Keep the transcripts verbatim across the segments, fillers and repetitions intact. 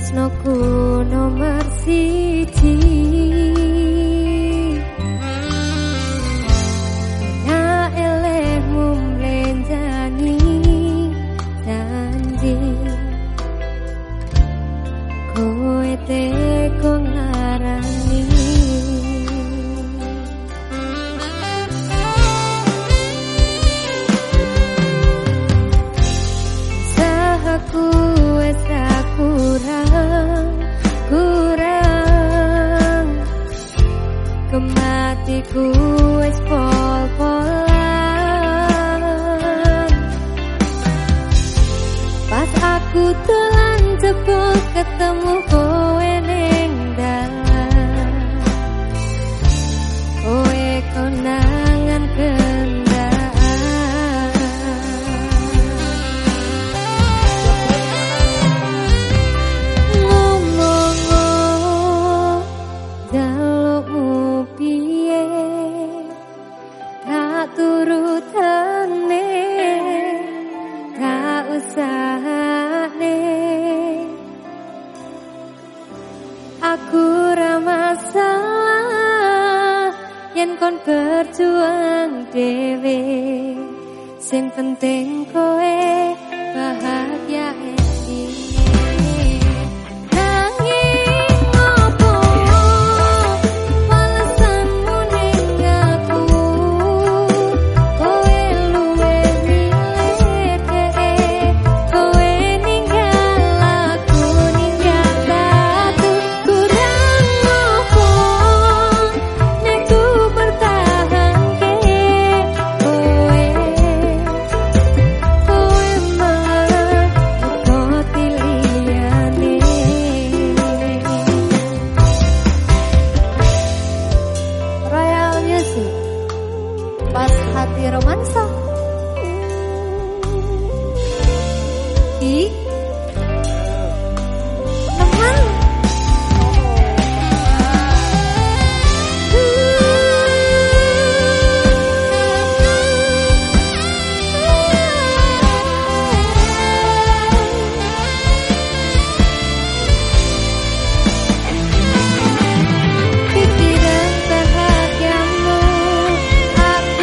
tresnoku nomor siji. Na elehmu mlenjani janji, kowe teko ngarani. Sahaku wes kurang, kurang kematiku wes pol-polan. Pas aku telan jebol ketemu kowe ning dalan, kowe konangan kendaan. Ngomong-ngomong jalukmu piye, tak turutane, tak usahane. Aku ra masalah yen kon berjuang dhewe, sing penting kowe bahagia endinge. Nanging opo balesanmu ning aku, kowe luwe milih dhewe, kowe ninggal aku ninggal satu. Kurang opo nek ku bertahanke kowe, kowe malah ngekoti liyane. Royal Music, pas hati romansa. Ih, teman. Pikiran bahagiamu aku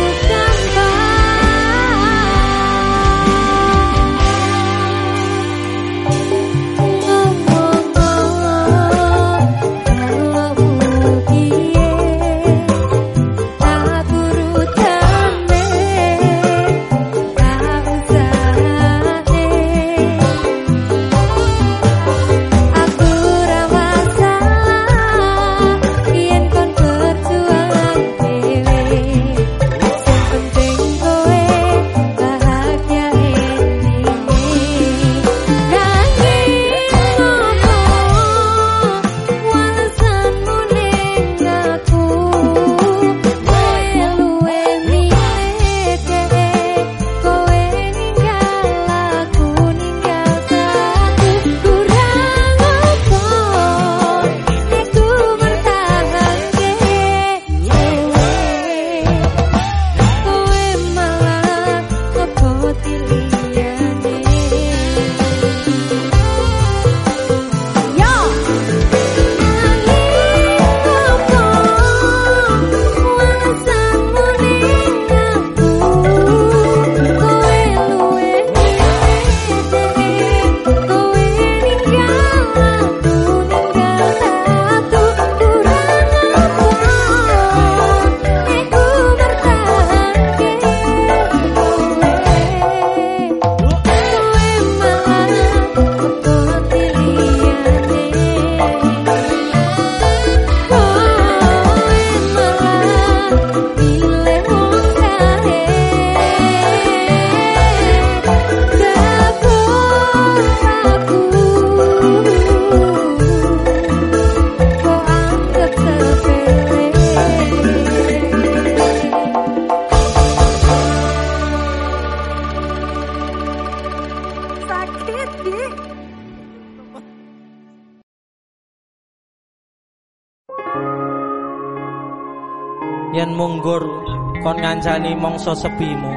yen munggur kon ngancani mongso sepimu.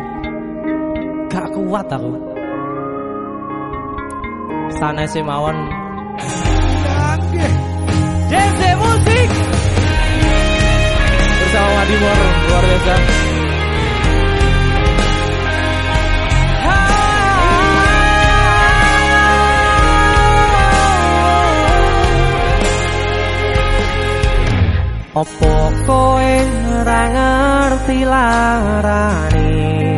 Gak kuat aku. Sanese mawon D C Musik bersama Madimor luar biasa. Opo kowe ora ngerti larane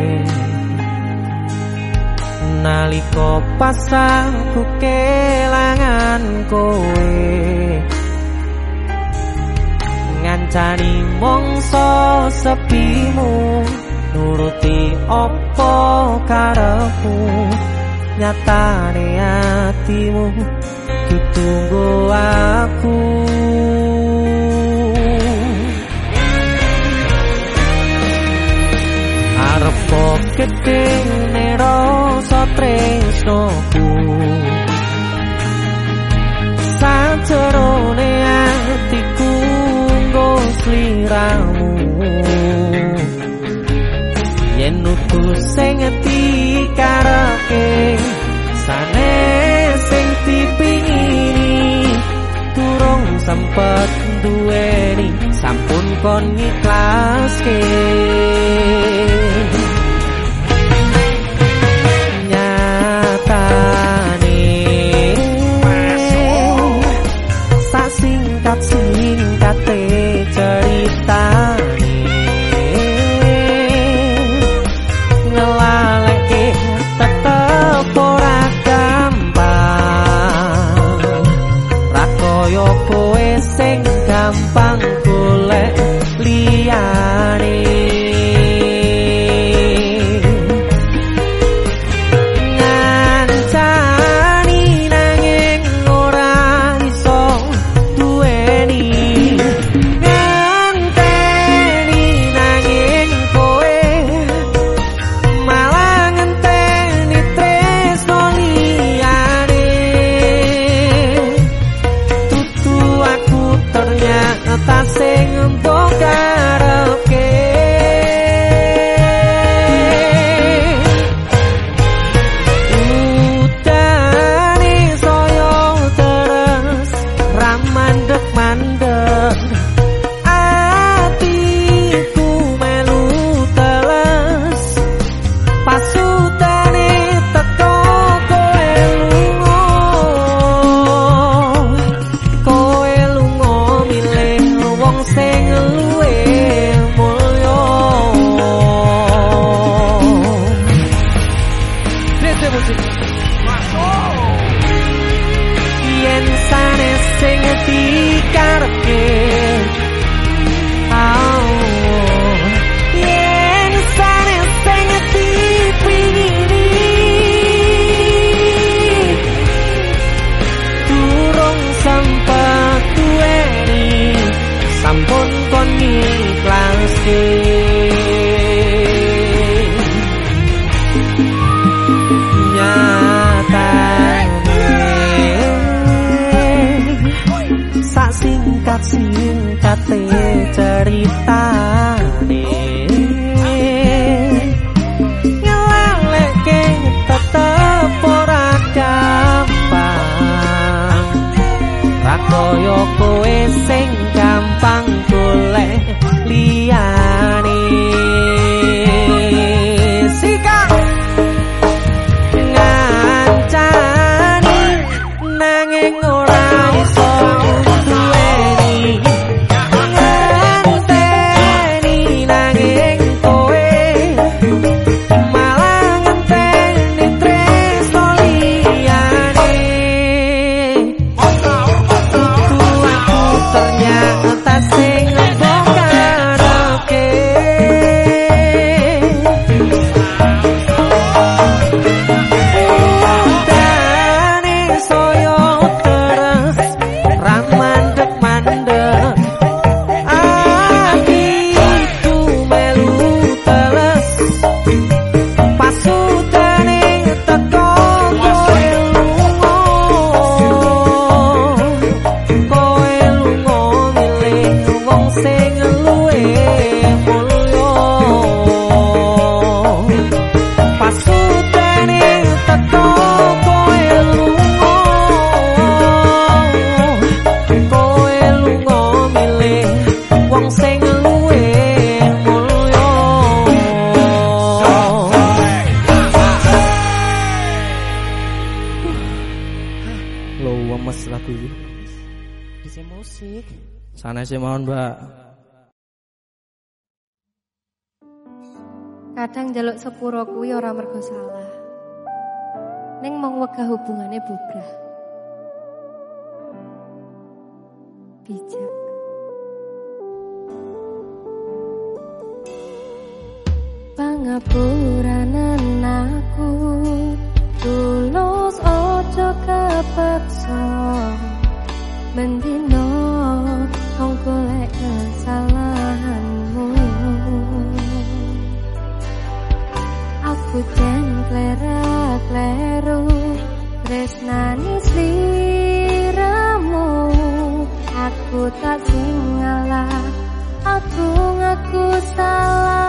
nalika pas aku kelangan kowe ngancani mongso sepimu nuruti opo karepmu nyatane atimu ditunggu aku. Arep gedene rasa tresnoku sajerone atiku nggo sliramu yen utus sing dikarepke sanes sing dipingini durung sempet duweni sampun kon ngiklaske. Singkat-singkate ceritane ngelaleke tetep ora gampang ra koyo kowe sing gampang golek liyane. Yen sanes sing dikarepke oh yen sanes sing dipingini durung sempet duweni sampun kon ngiklaske. Singkat-singkat Loh, lemes lagu ini. Bisa musik. Sana sih mohon, Mbak. Kadang njaluk sepuro kuwi ora mergo salah. Ning mung wegah hubungane bubrah. Bijak. Pangapuranan aku tulus ojo kepeksa mendino wong golek kesalahanmu. Aku jan klera-kleru tresnani sliramu. Aku tak sing ngalah, aku ngaku salah.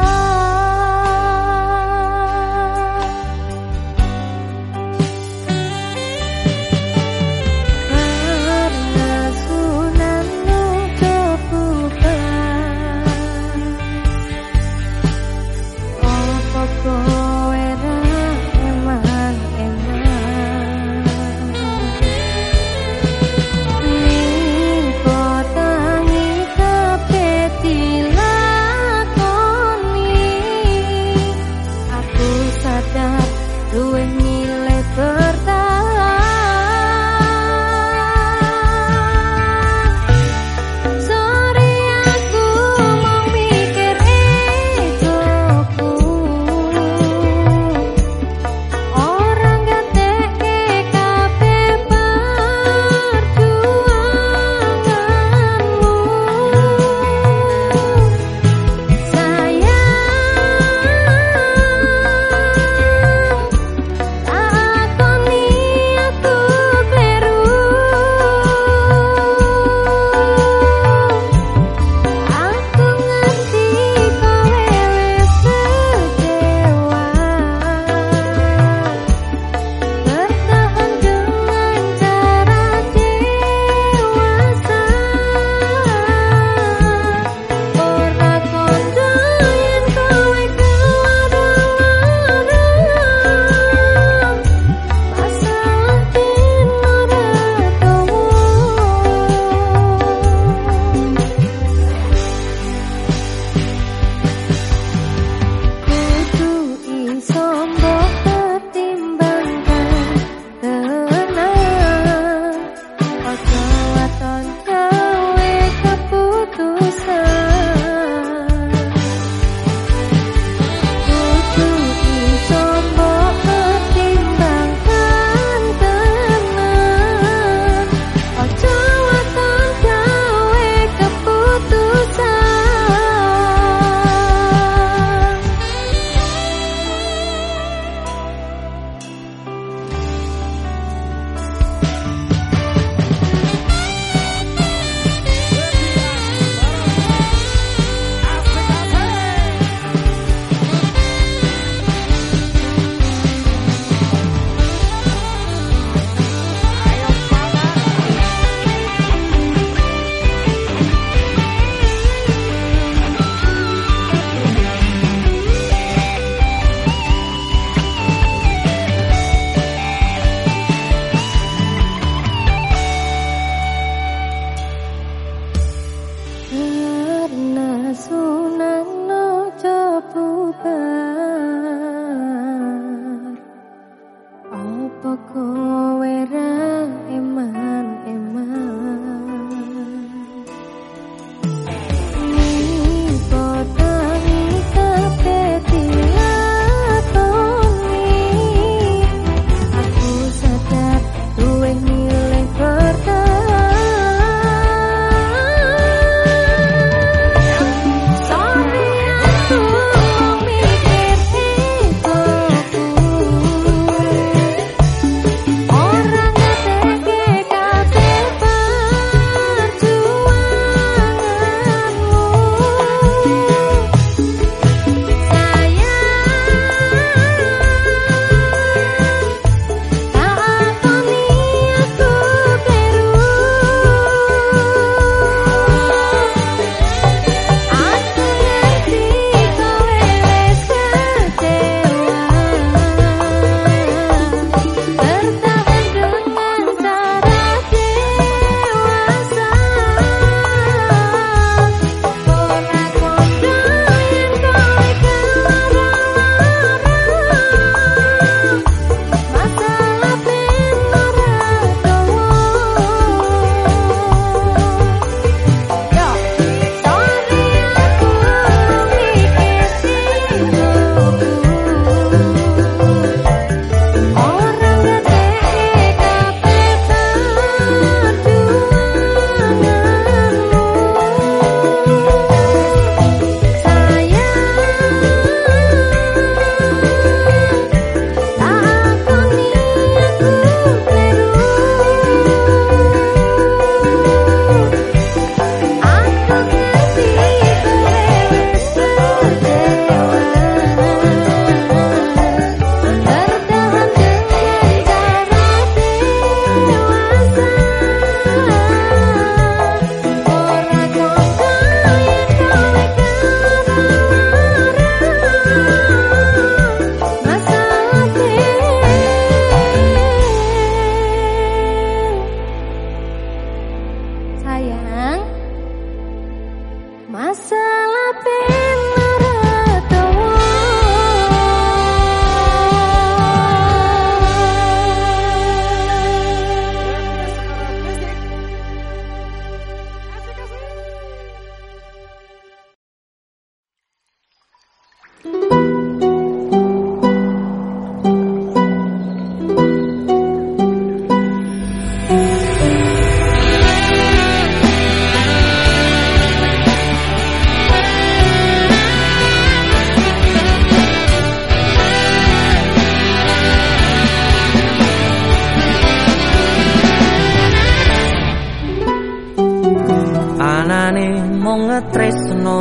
tresno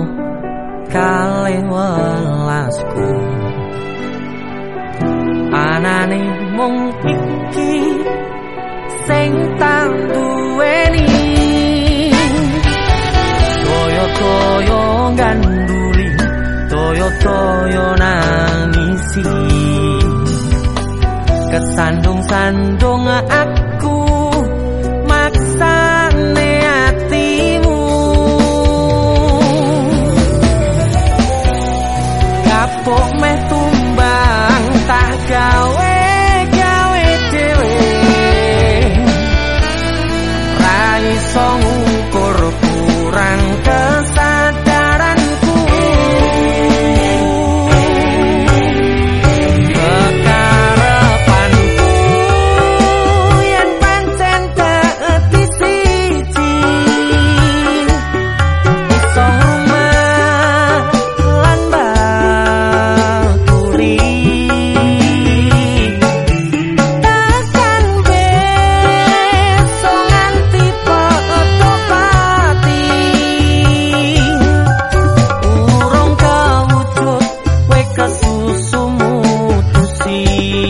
kalih welasku anane mung iki sing tak duweni toyo-toyo ganduli toyo-toyo nangisi kesandung-sandung aku maksane hatimu kapok meh tumbang tak gawe gawe dhewe ra iso ngukur kurang kesadaranku kekarepanku yen pancen dadi siji iso rumah lan bakuri takkan besok nganti poto pati urung kawujud kowe kesusu mutusi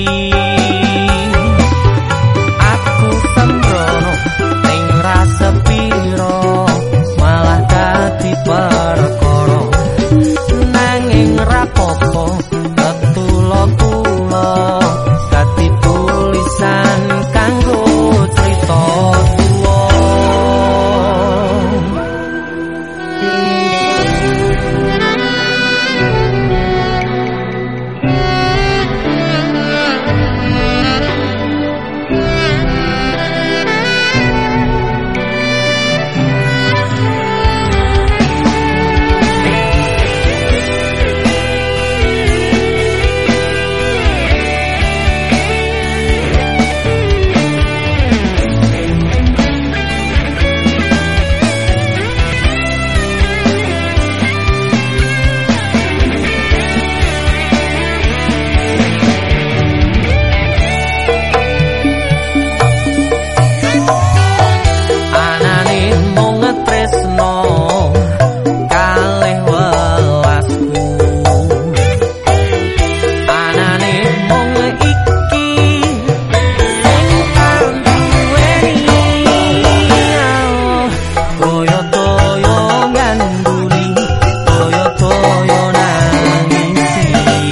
aku sembrono ning rasa piro malah dadi perkara nanging rapopo ketulo-tulo dadi tulisan kanggo crita tuwa anane mung tresno kalih welasku anane mung iki sing tak duweni toyo-toyo ganduli toyo-toyo nangisi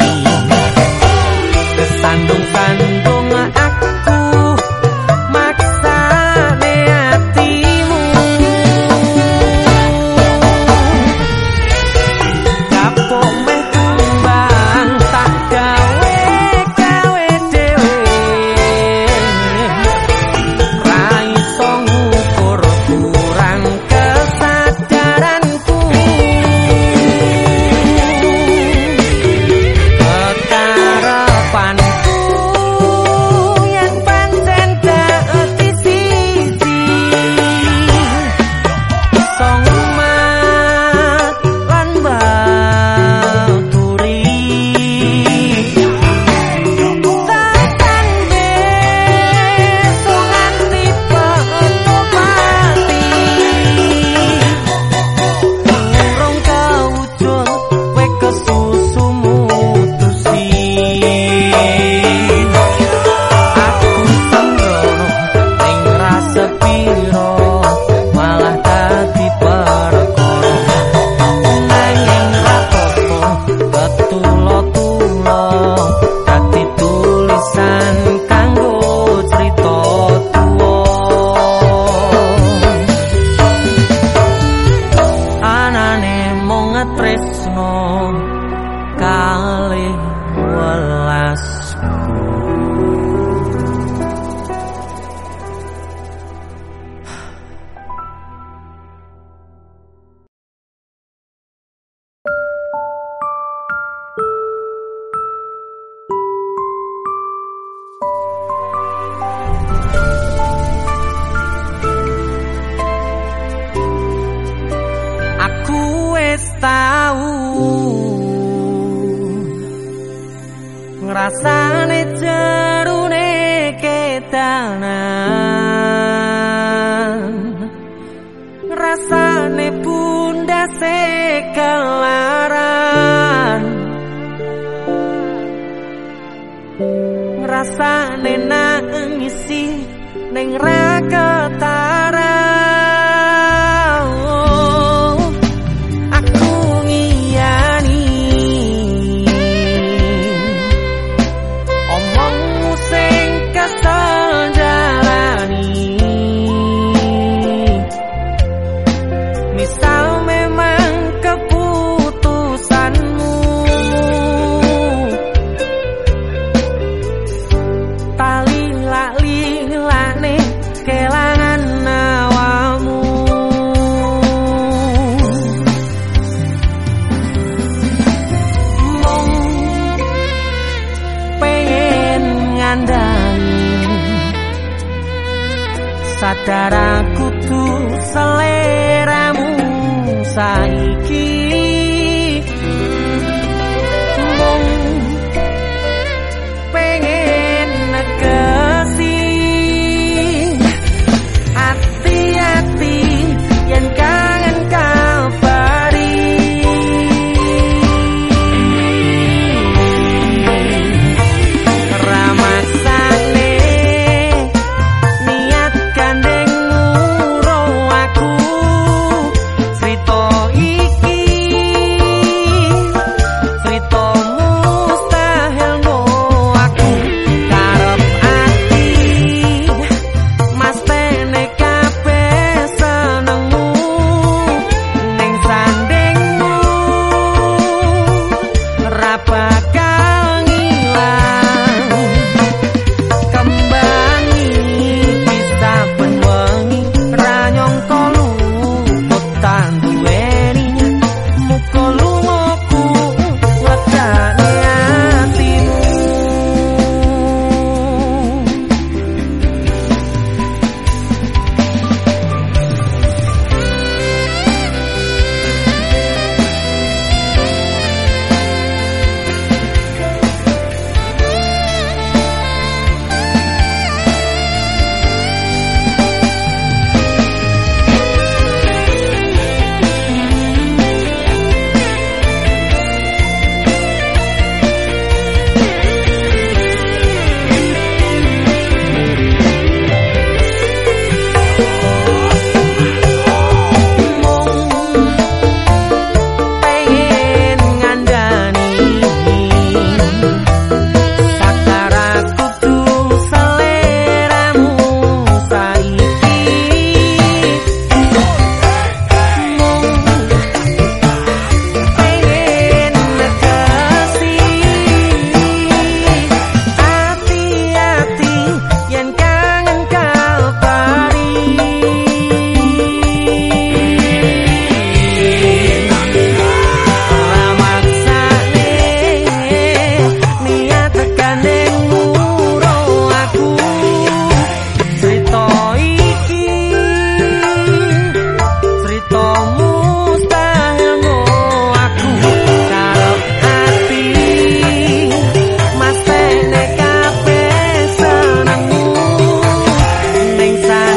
kesandung-sandung aku maksane hatimu kapok meh tumbang tak gawe gawe dhewe ra iso ngukur kurang kesadaranku kekarepanku yen pancen dadi siji iso ngumat lan bakuri takkan besok nganti poto pati urung kawujud kowe kesusu mutusi aku sembrono ning rasa piro malah dadi perkara nanging rapopo ketulo-tulo dadi tulisan kanggo crita tuwa anane mung tresno kalih welasku aku wis tau ngrasane jerune kedanan rasane pun tasih kelaran ngrasane nangisi ning ra ketara. Aku ngiyani omongmu sing kesel jalani. Misal memang keputusanmu tali lali-lane kelangan awamu. Mong pengen ngandani sadar aku tuh seleramu saiki. Mong pengen negesi hati-hati yen kangen kabari. Ramaksane niat gandeng muro aku cerita iki cerita mustahil no aku karep ati mas tene kabeh senengmu ning sandingmu ra bakal ngilang kembangi bisa ben wengi ra nyangka luput tanduweni muga lungaku wedane atimu. Pengen ngandani sadar aku tuh seleramu saiki. Mong pengen negesi hati-hati yen kangen kabari. Ramaksane niat gandeng muro aku cerita iki cerita mustahil no aku karep ati mas tene kabeh senengmu ning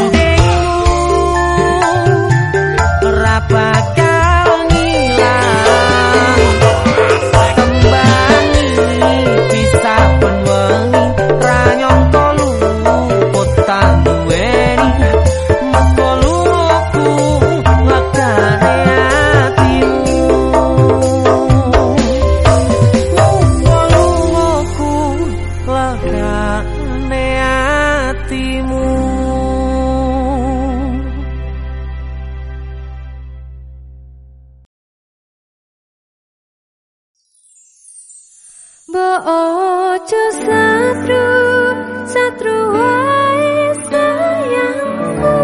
sandingmu ra bakal ngilang kembangi bisa ben wengi ra nyangka luput tanduweni muga lungaku wedane atimu. Muga lungaku wedane atimu. Mbok ojo satru, satru wae sayangku.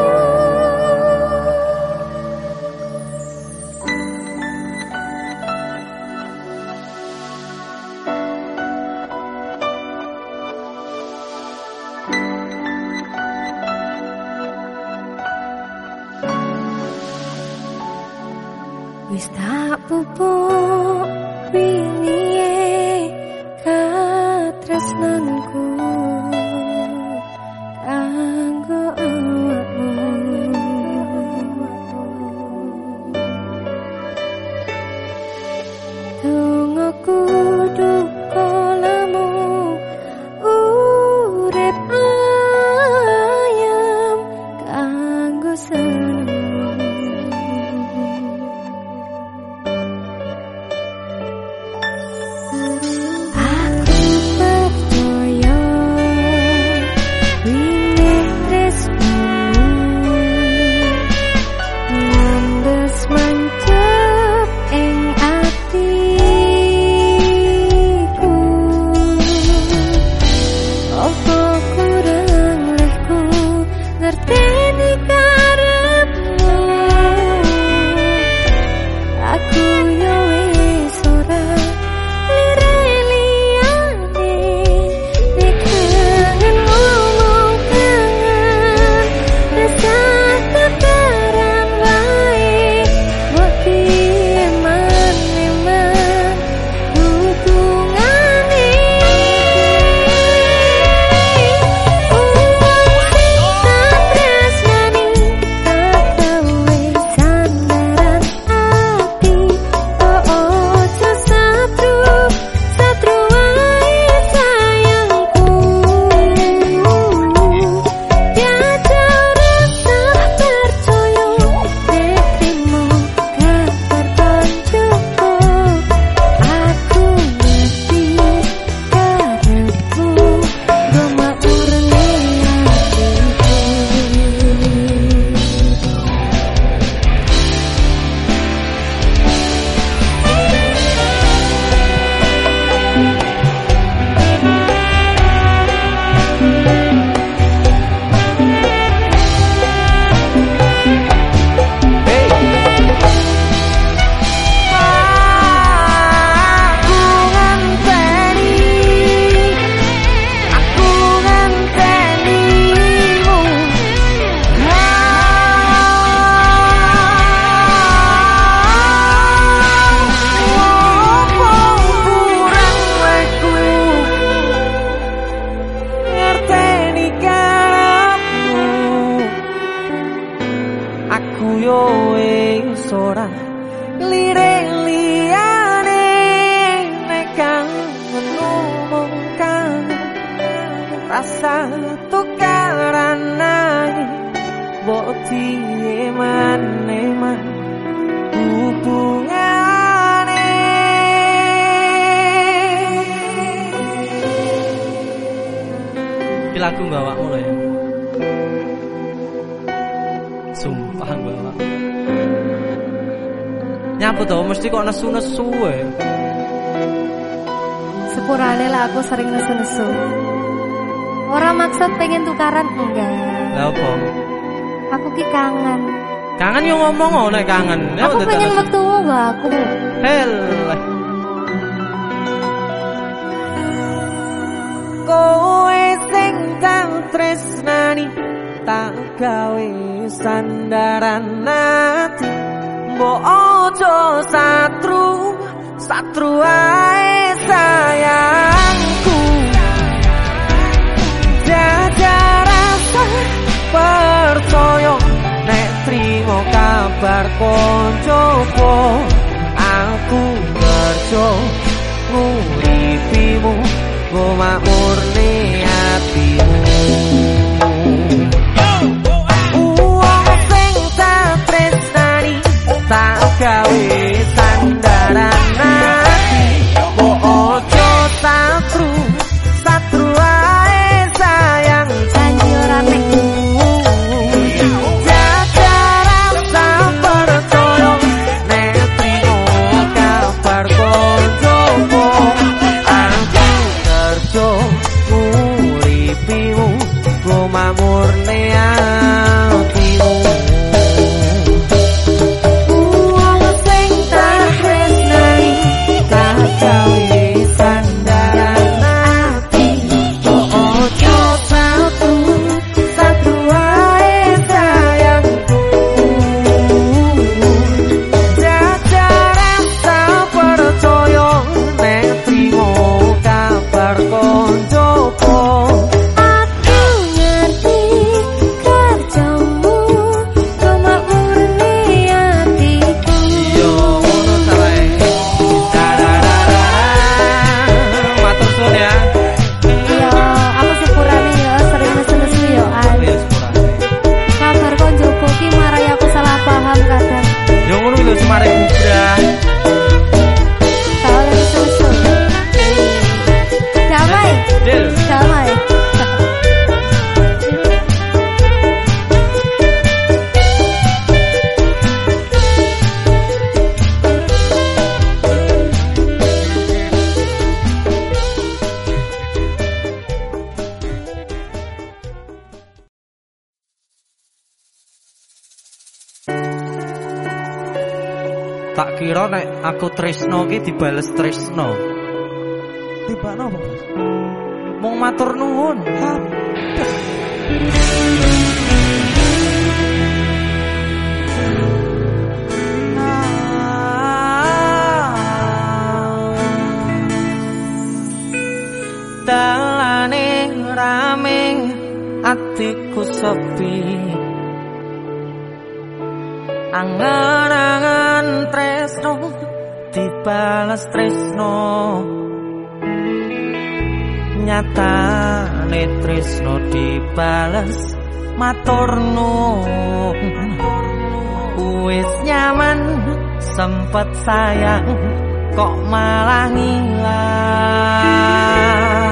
Wis tak pupuk wingi katresnanku kanggo awakmu. mancep ing atiku. Opo kurang lehku ngerteni karepmu. Aku yo wis ora lire-liyane, nek kangen ngomong kangen, rasa tukaran wae. Mbok piye man-man hubungane. Uang sing tak tresnani tak gawe sandaran ati. Oh ojo satru, satru wae sayangku. Tiada rasa percaya nek trimo kabar koncoku. Aku ngerti karepmu, goma urne Aku ngenteni, aku ngentenimu. Opo kurang wekku ngerteni karepmu. Aku yo wis ora lire-liyane, nek kangen ngomong kangen, rasa tukaran nae. Mbok piye man-man hubungane. Iki lagu mbawakmu lho ya. Sumpah mbawak. Nyapa to mesti kok nesu-nesu wae. sepurane lah aku sering nesu-nesu. Ora maksud pengen tukaran enggak. Lah opo? Aku ki kangen. Kangen yo ngomong oh nek kangen. Ya, Aku betul, pengen betul. wektu wae aku. Hel. Kowe sing tak tresnani tak gawe sandaran ati. Mbok ojo satru, satru ae sayangku. Jajar rasa percaya nek trimo kabar koncoku. Aku kerja nguripimu, goma murni hatimu. Uang sing tak tresnani tak gawe sandaran ati. Mbok ojo satru, satru ae sayang. Janji ora mek. Jaga rasa percaya nek trimo kabar koncoku. Aku kerja nguripi Tak kira nek aku tresno ki dibales tresno. Tibakno apa, Bos? Mung matur nuwun. Dalane rame atiku sepi, angan-angan tresno dibalas tresno, nyatane tresno dibalas matur nuwun. Wis nyaman sempet sayang kok malah ngilang.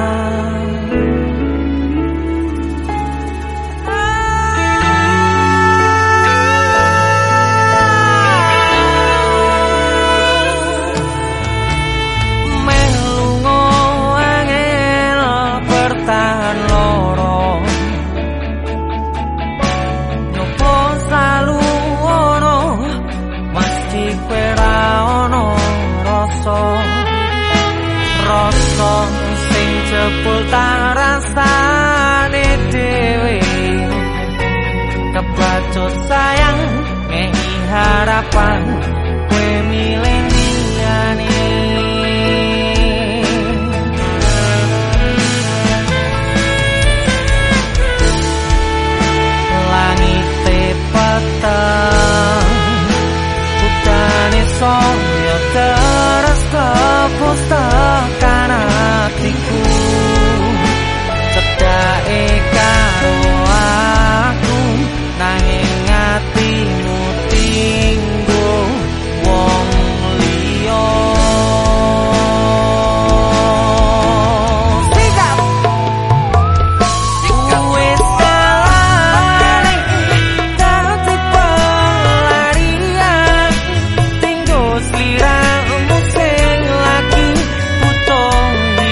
Jebul tak rasane dhewe, kebacut sayang ngeki harapan kowe milih liyane. Langite peteng udane saya terus kepus tekan hatiku, cedake karo aku nanging atimu tinggo wong liya. Sikap wis kalane dadi pelarian, tinggo sliramu sing lagi butuh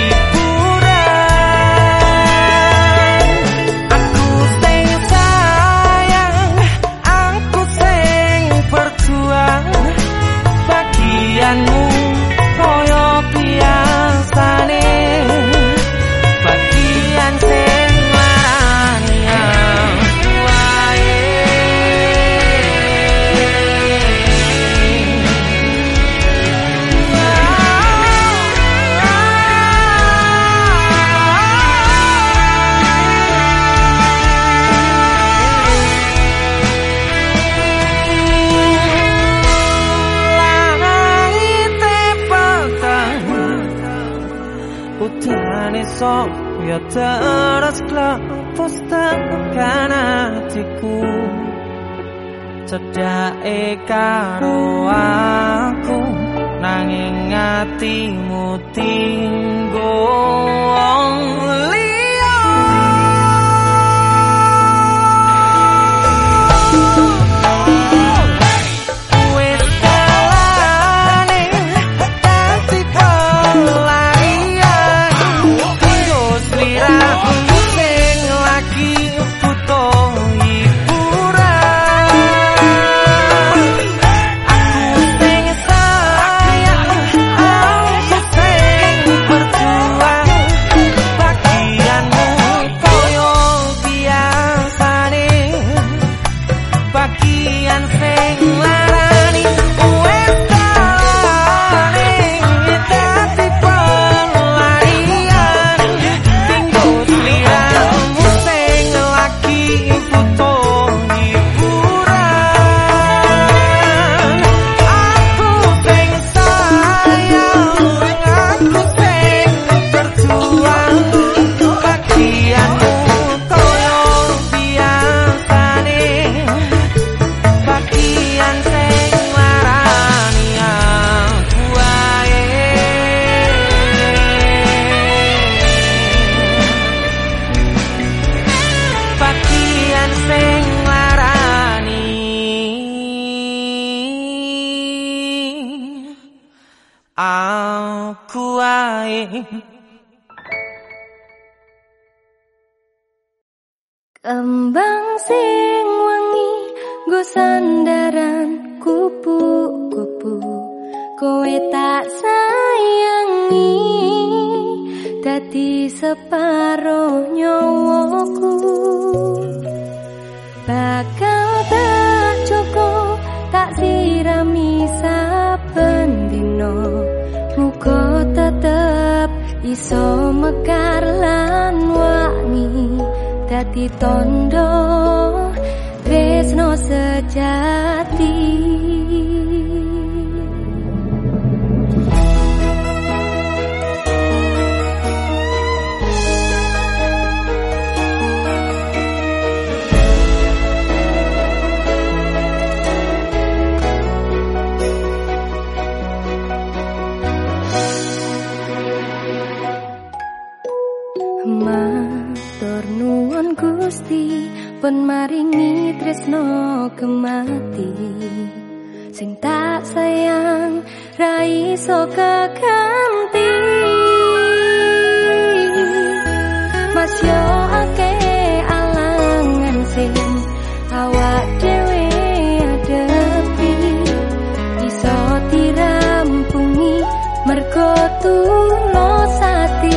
bagianmu koyo biasane, bagian sing larani wae. Udane sok ya terus klepus tekan hatiku, cedake karo aku nanging atimu tinggo wong liya. Wis kalane dadi pelarian, sliramu sing lagi butuh hiburan. Aku sing sayang, aku sing berjuang, bagianmu koyo biasane, bagian sing larani. Wis kalane dadi pelarian, tinggo sliramu sing lagi butuh hiburan. Aku sing sayang, aku sing berjuang, bagianmu koyo biasane, bagian sing larani aku wae. Bagian sing larani aku wae. Kembang sing wangi nggo sandaranku, kupu-kupu kowe tak sayangi dadi separuh nyawaku bakal tak cukup tak sirami saben dino muga tetep iso mekar lan wangi dadi tondo tresno sejati. Matur nuwun Gusti pun maringi tresno kemati sing tak sayang ra iso keganti Mas yo akeh alangan sing awak dhewe adepi iso dirampungi mergo tulus ati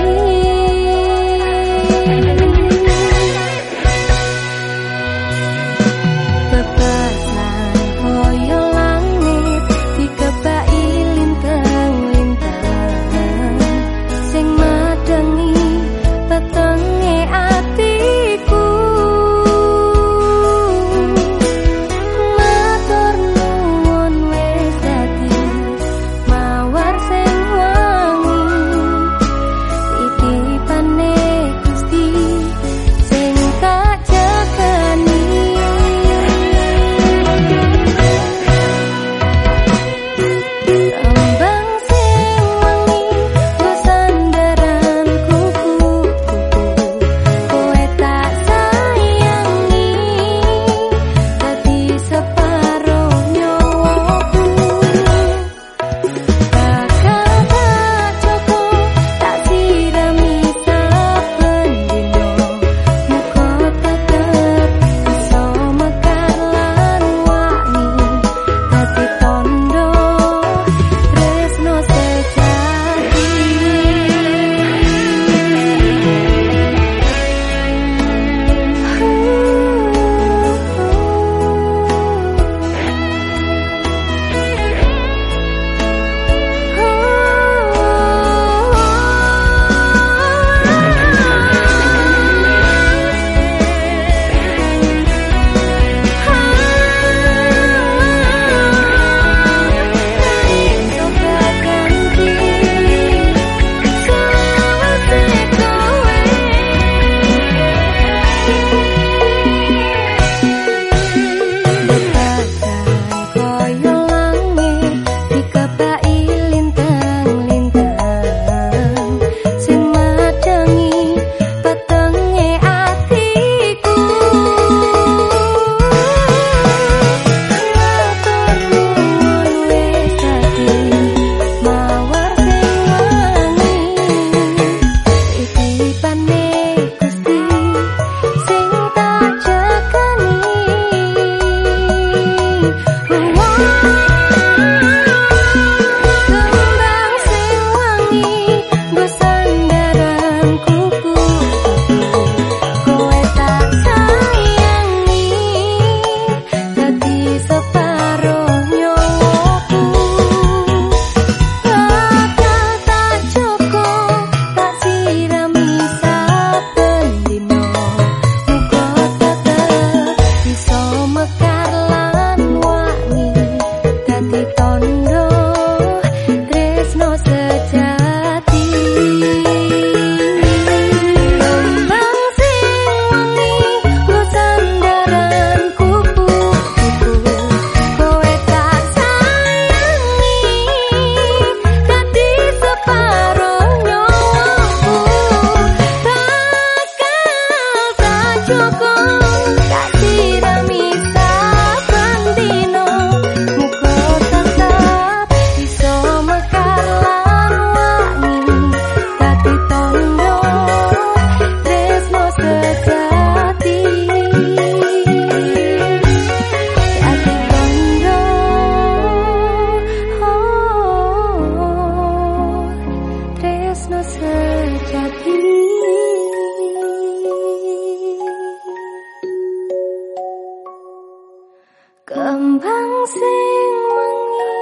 Kembang sing wangi,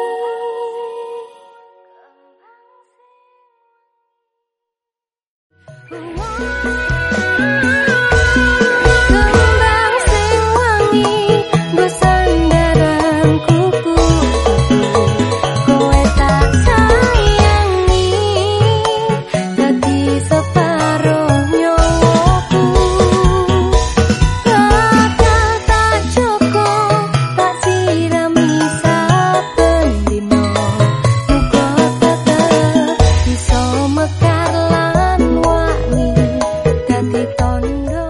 kembang sing wangi, besandaran kupu, kowe tak sayangi, dadi separuh nyawaku. Bakal tak cukup, tak sirami saben dino, muga tetep iso mekar lan wani dadi tondo.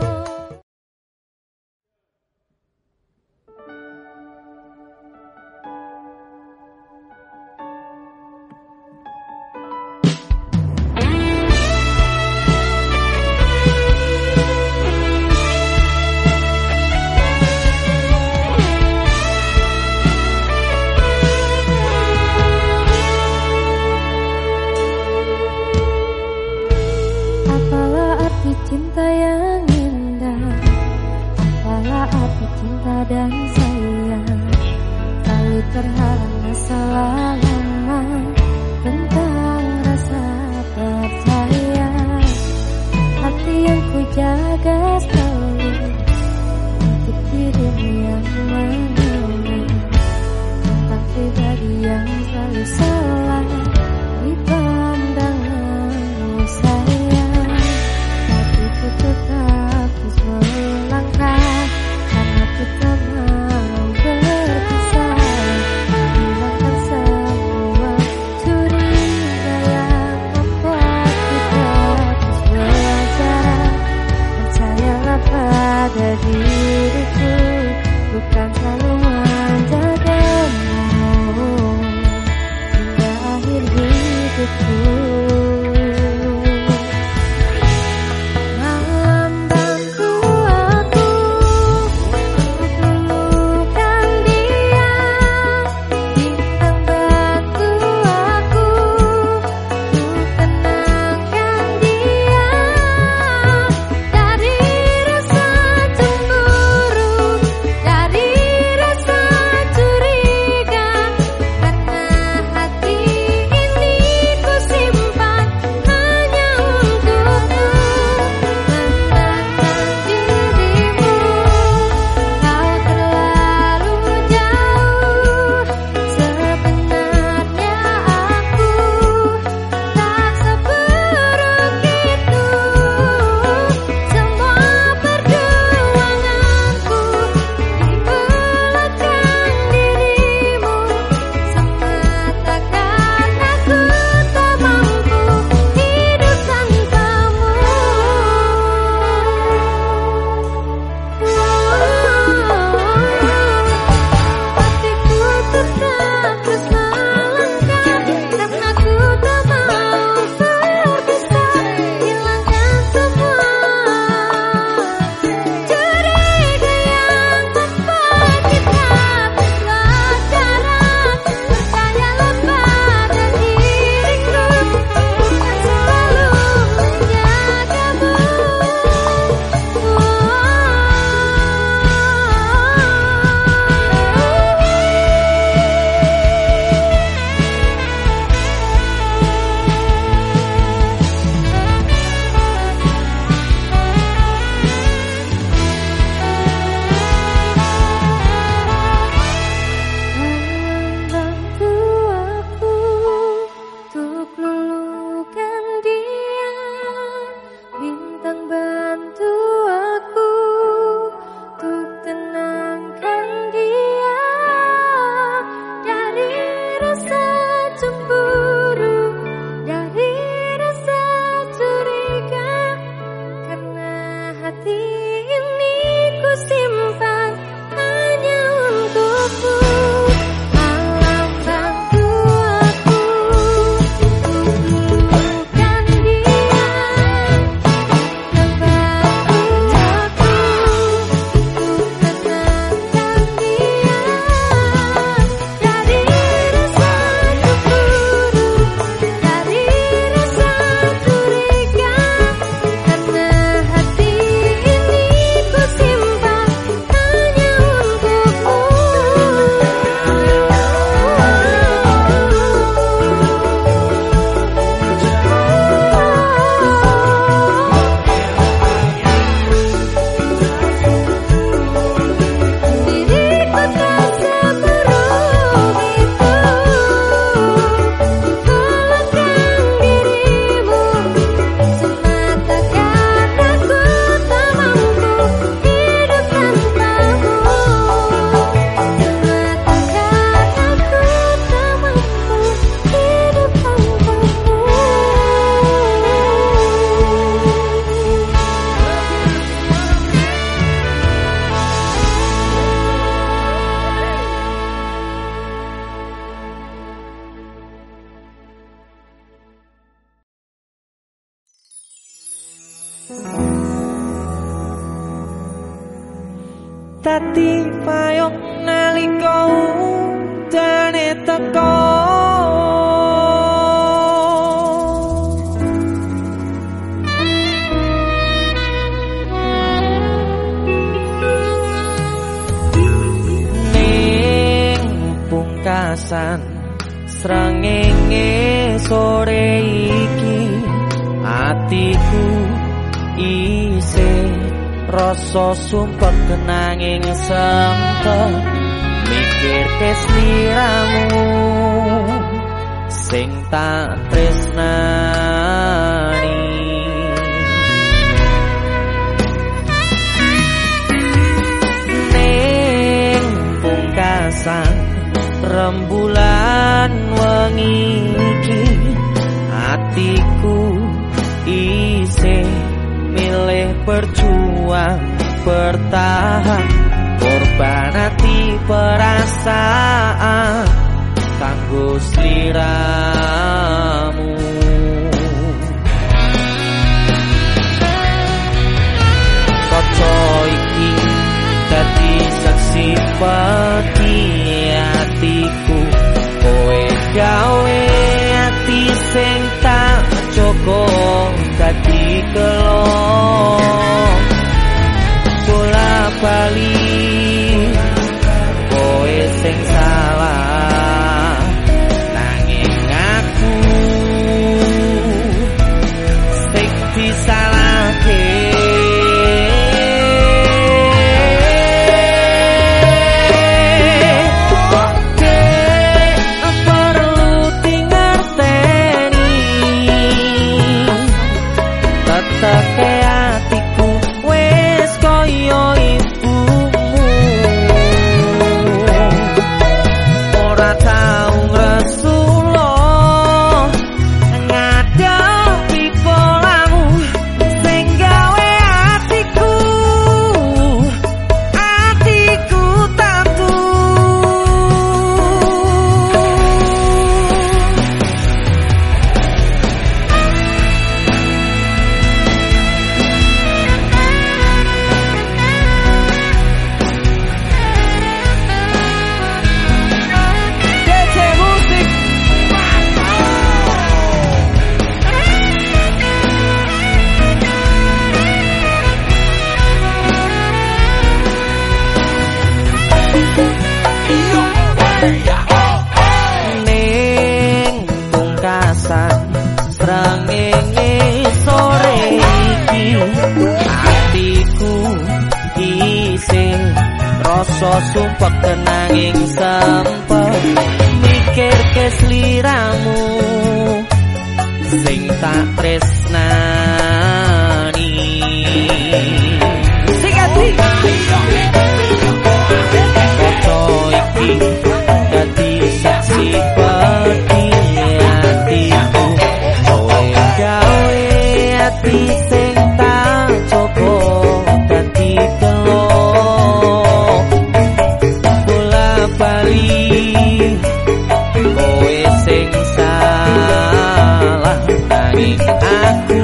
Apalah arti cinta yang indah, apalah arti cinta dan sayang, selalu terhalang masalah lama tentang rasa percaya. Hati yang ku jaga selalu untuk dirimu yang menunggu, tentang pribadi yang selalu salah di pandanganmu sayang. Tapi ku tetap terus melangkah, karena ku tak mau berpisah. Hilangkan semua curiga yang membuat kita terus berjarak. Percayalah pada diriku, bukan selalu menjagamu hingga dadi payung nalika udane teko. Ning pungkasan srengenge sore iki atiku isih rasa sumpek kenanging sempet mikir kesliramu sing tak tresnani. Ning pungkasan rembulan wengi iki atiku isih milih berjuang bertahan korban hati perasaan kanggo sliramu. Kaca iki dadi saksi pati atiku kowe gawe ati sing tak joko dadi kelo bola bali kowe sing salah nanging aku sing disalahke. Teke atiku wis kaya ibumu ora tau ngresula ngadepi polamu sing gawe atiku atiku tatu. Ning pungkasan srengenge sore iki atiku isih rasa sumpek kenanging sempet mikir kesliramu sing tak tresnani. Sing ati kaca iki dadi saksi pati atiku kowe gawe ati sing tak joko dadi kelo bola bali kowe sing salah nanging aku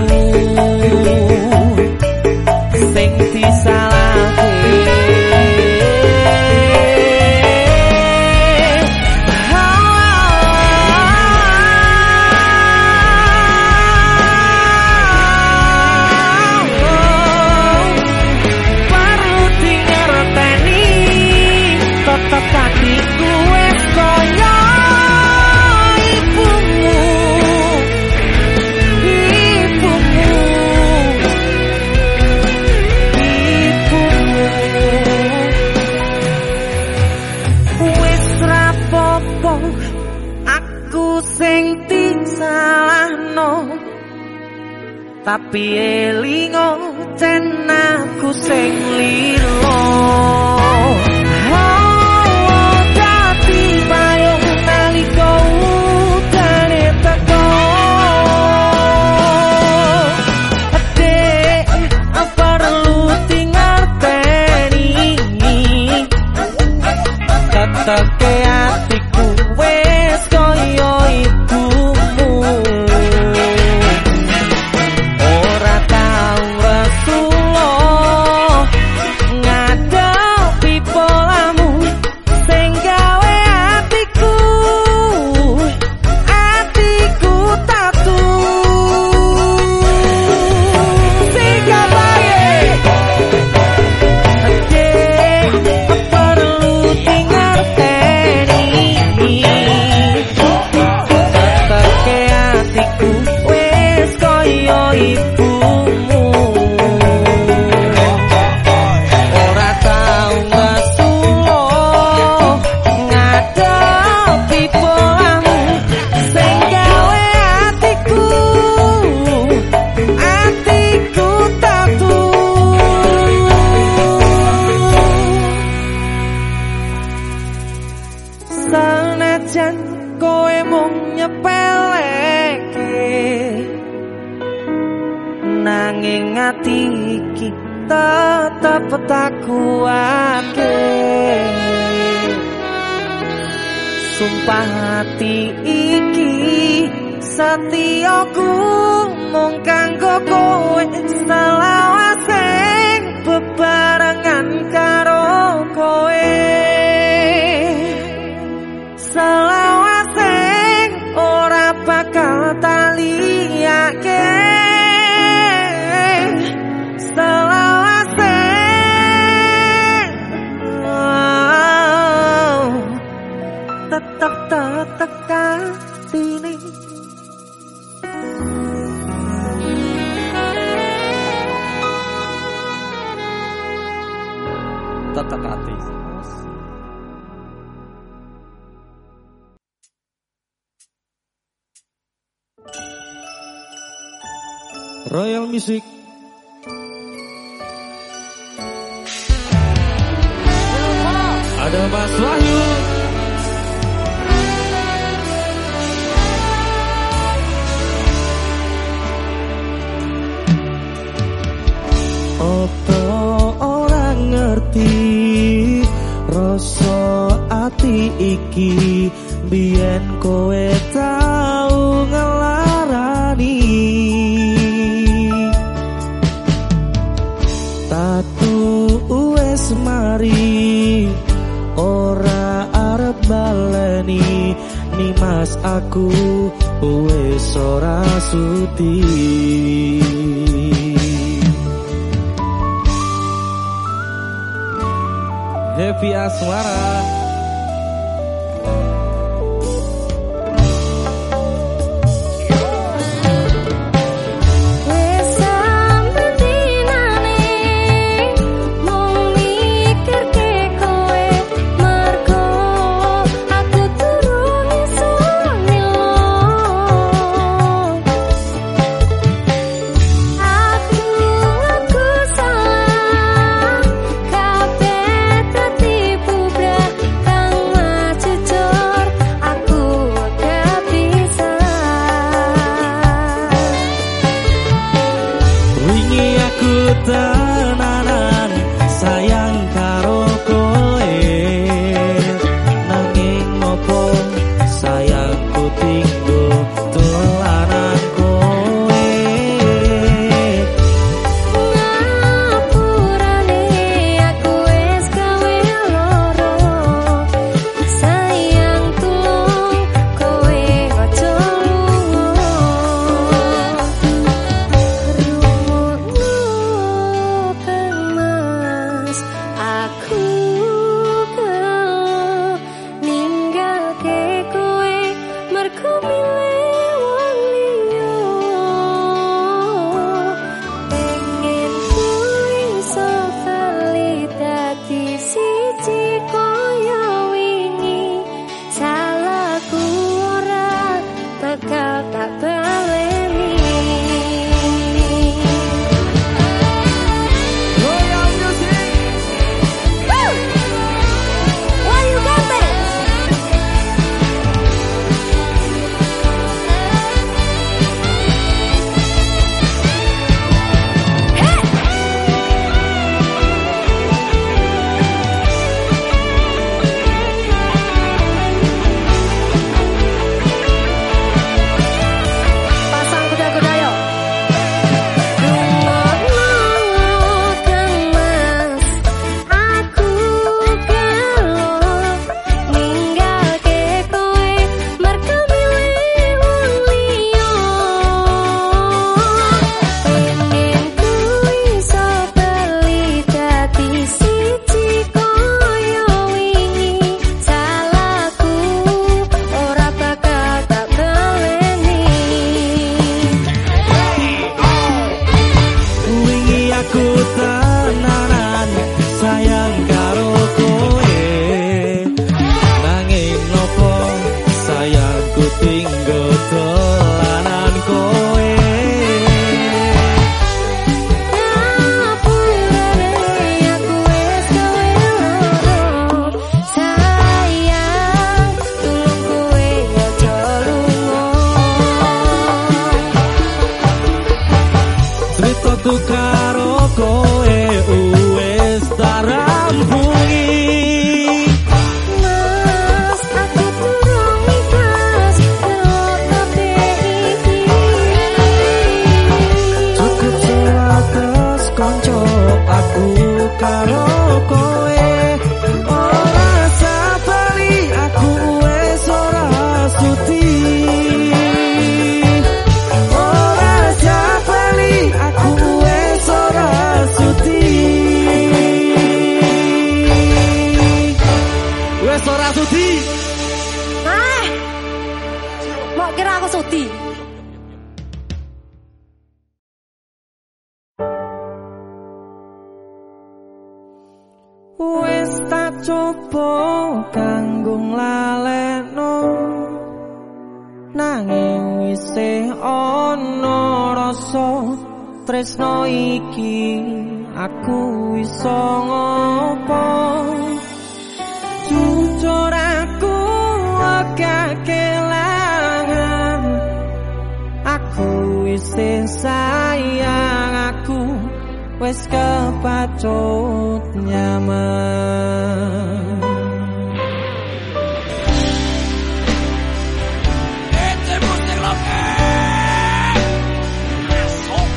sing disalahke. Aku sing disalahno tapi elingo ten aku sing lilo. Oh, dadi payung nalika udane teko. Dek, perlu tingerteni teteke atiku wis kaya ibumu ora tau resula ngadepi Senajan kowe mung nyepeleke, nanging ati iki tetep tak kuatke. Sumpah hati iki setiaku mung kanggo kowe, selawase bebarengan karo kowe, selawase ora bakal tak liyake, selawase oh, tetep tetep katine. Tetep hati. Royal Music. Ada Mas Wahyu. Opo orang ngerti rasa ati iki, biyen kowe tau ngelarani. Tatu wes mari ora arep baleni, nimas aku wes ora sudi. Happy Asmara. wis ora sudi. Ah. Mau kira aku sudi. Wis tak coba kanggo nglalekno nanging isih ana rasa tresno iki aku iso ngopo jujur aku agak kelangan aku isih sayang aku wis kepacut nyaman Ete musik lokal masuk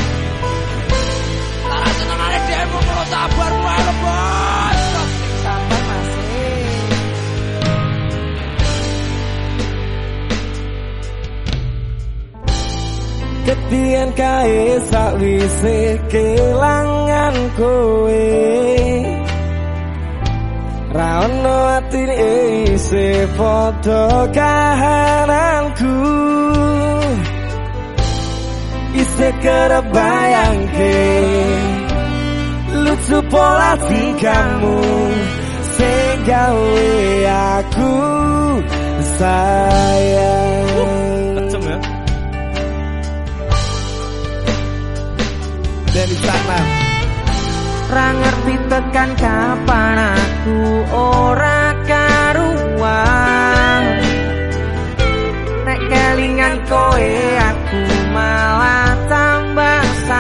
Lara senengane demo karo sabar wae bos sabar masih Ketian kae sakwise kelangan kowe ra ono atine isih padha kahananku isih kerep bayangke lucu pola tingkahmu sing gawe aku sayang kenceng ya dari sana ra ngerti tekan kapan aku ora karuan nek kelingan kowe aku malah tambah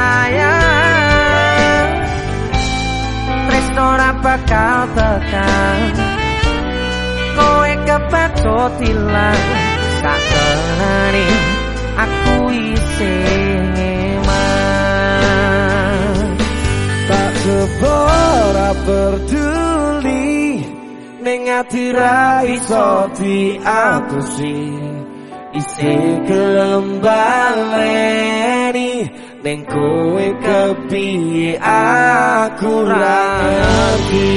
sayang tresno ora bakal tekan kowe kepacut ilang sakenane aku isih tak sebora peduli ning ati ra iso diatusi isih gelem baleni ning kowe kepiye aku ra ngerti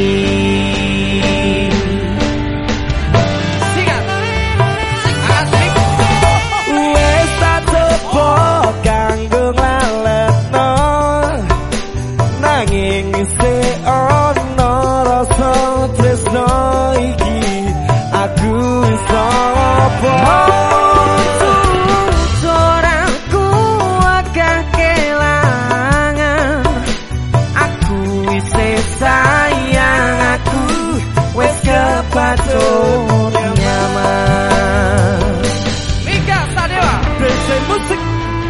sikat asik wis tak coba kanggo nglalekno nanging isih ana rasa tresno iki aku iso apa suaraku agak kelangan aku isih sayang aku wis kepacut nyaman Mika Sadewa Desa Musik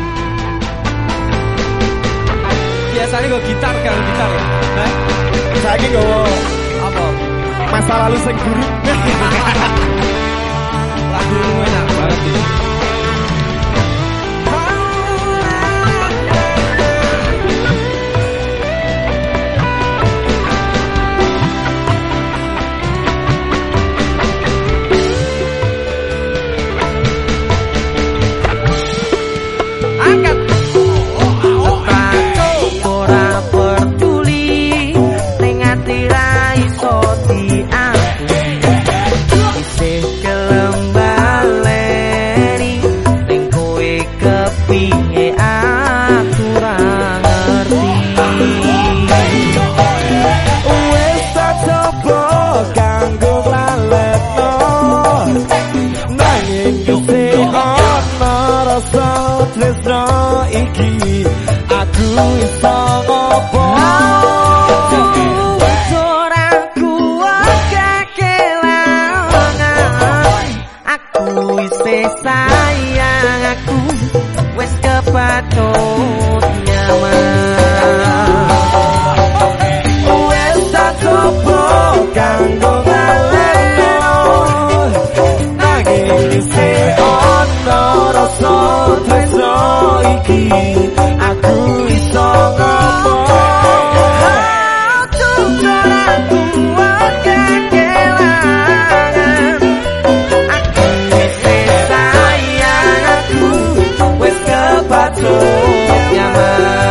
biasanya gue gitar kan gitar ya nah saya ini gue apa masa lalu sing buruk lagu enak banget sih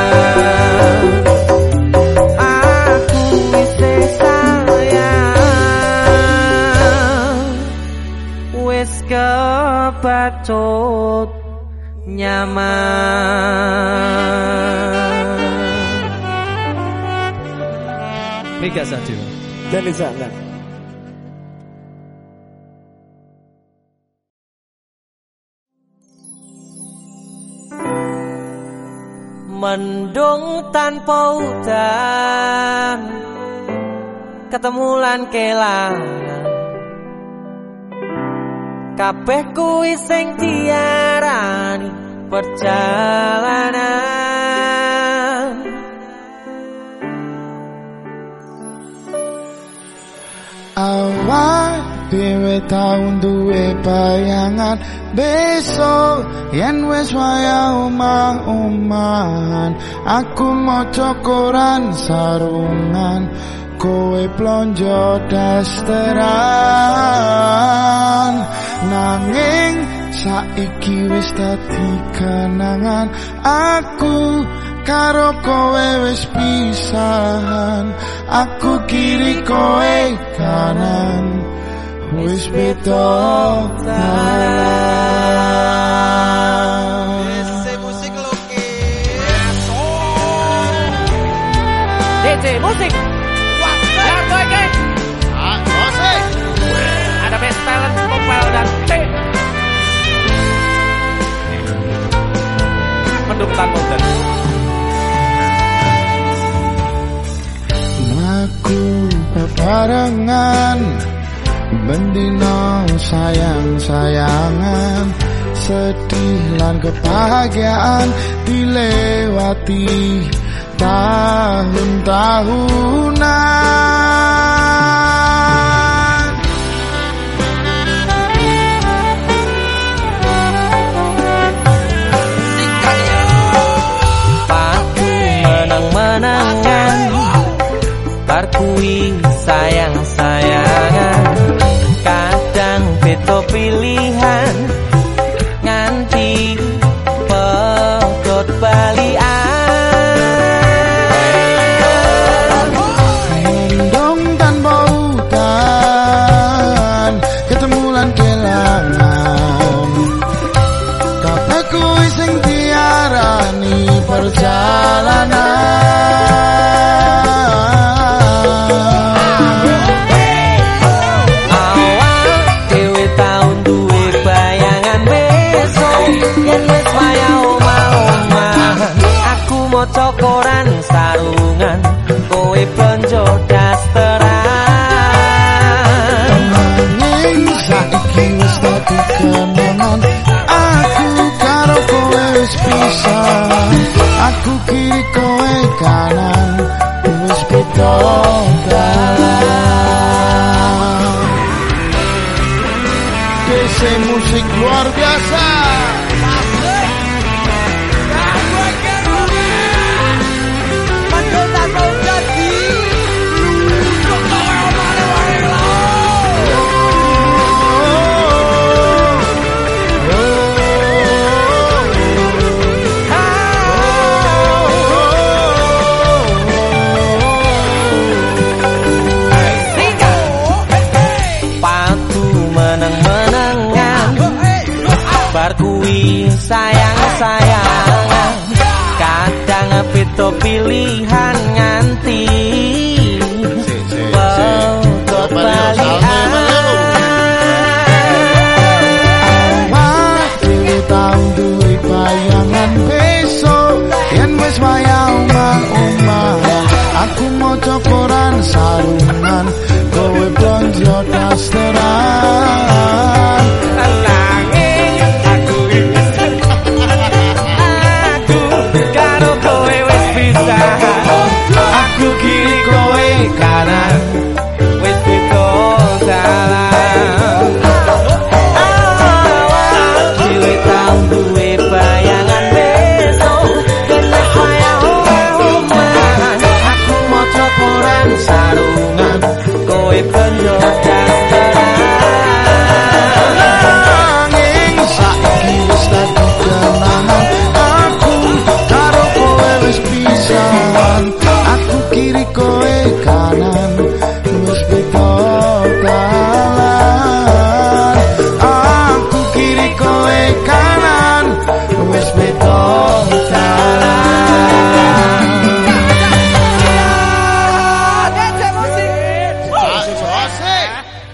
Aku bisa sayang bacut nyaman. Mega Sadio dan Nisa enggak. Mendung tanpa udan, ketemu lan kelangan. Kabeh kuwi sing diarani perjalanan. Awak dhewe tau duwe bayangan besok yen wis wayah omah-omahan. Aku maca koran sarungan, kowe plonjo dasteran. Nanging saiki wis dadi kenangan, aku karo kowe wis pisahan. Aku kiri kowe kanan, wis beda dalan. Musik lukis. D J musik. Wah, Biar gue geng. ah, musik. Ada best talent Opel dan T. Mendung tanpa udan. Aku bebarengan bendino sayang-sayangan, sedih lan kebahagiaan dilewati tahun-tahunan. Paku menang-menangan, barkui sayang-sayangan. Kadang beda pilihan, nganti pedot balian. Mendung tanpa udan, ketemu lan kelangan. Kabeh kuwi sing diarani perjalanan. Maca koran sarungan, kowe blonjo dasteran. Nanging saiki wis dadi kenangan, aku karo kowe wis pisah. Aku kiri kowe kanan, wis beda dalan. Desa musik luar biasa. Barkui sayang-sayangan, kadang beda pilihan nganti pedot balian. Awak dhewe tau duwe bayangan besok yen wis wayah omah-omah. Aku maca koran sarungan, kowe blonjo dasteran. Aku kiri Asik.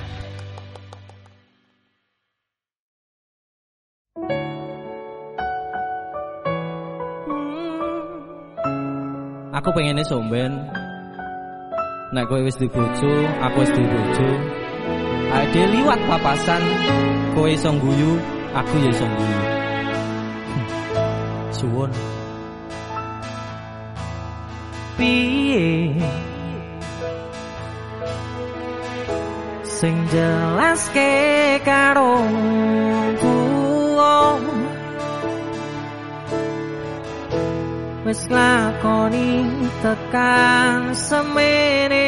Aku pengennya somben. Nek kowe wis dibojo, aku wis dibojo. Ade liwat papasan, kowe iso guyu, aku ya iso guyu. Suwun. Piye sing jelaske karo kuwo wis lakoni tekan semene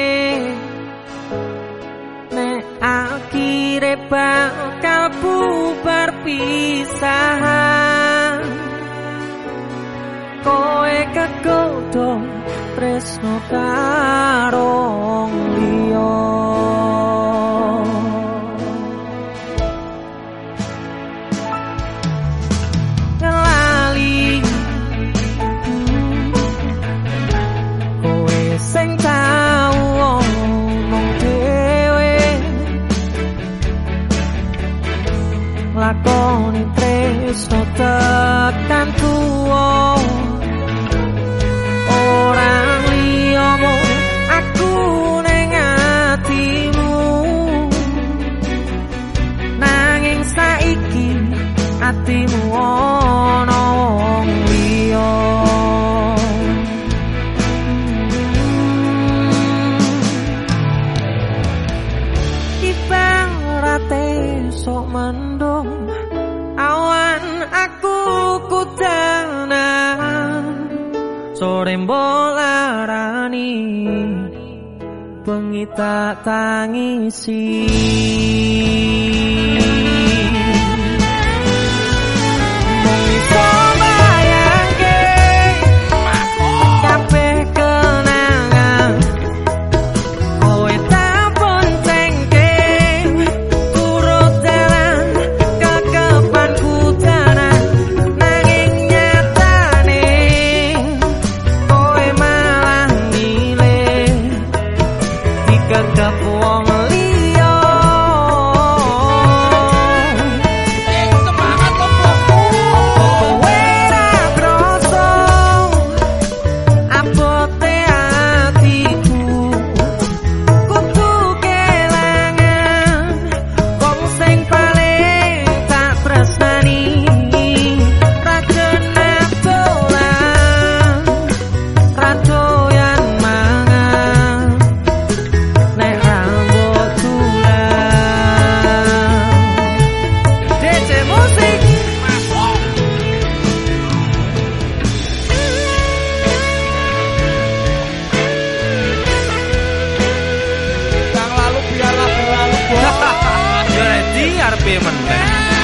nek akhire bakal bubar pisahan kowe kegodo tresno karo liya ngelali kowe sing tau omong dhewe lakoni tresno tekan tuwa orang liyamu aku ning atimu nanging saiki atimu ana wong liya ibarate sok mendung awan aku kudanan sore mbolarani bengi tak tangisi mung iso bayangke kabeh kenangan kowe tak boncengke turut dalan kekepan kudanan nanging nyatane kowe malah milih dikegep wong liya semangat lopoku kowe ra kroso abote atiku kudu kelangan wong sing paling tak tresnani ra kenal dolan ra doyan mangan nek rambut tulang D J musik Yang lalu biarlah berlalu. ya ready arepe meneh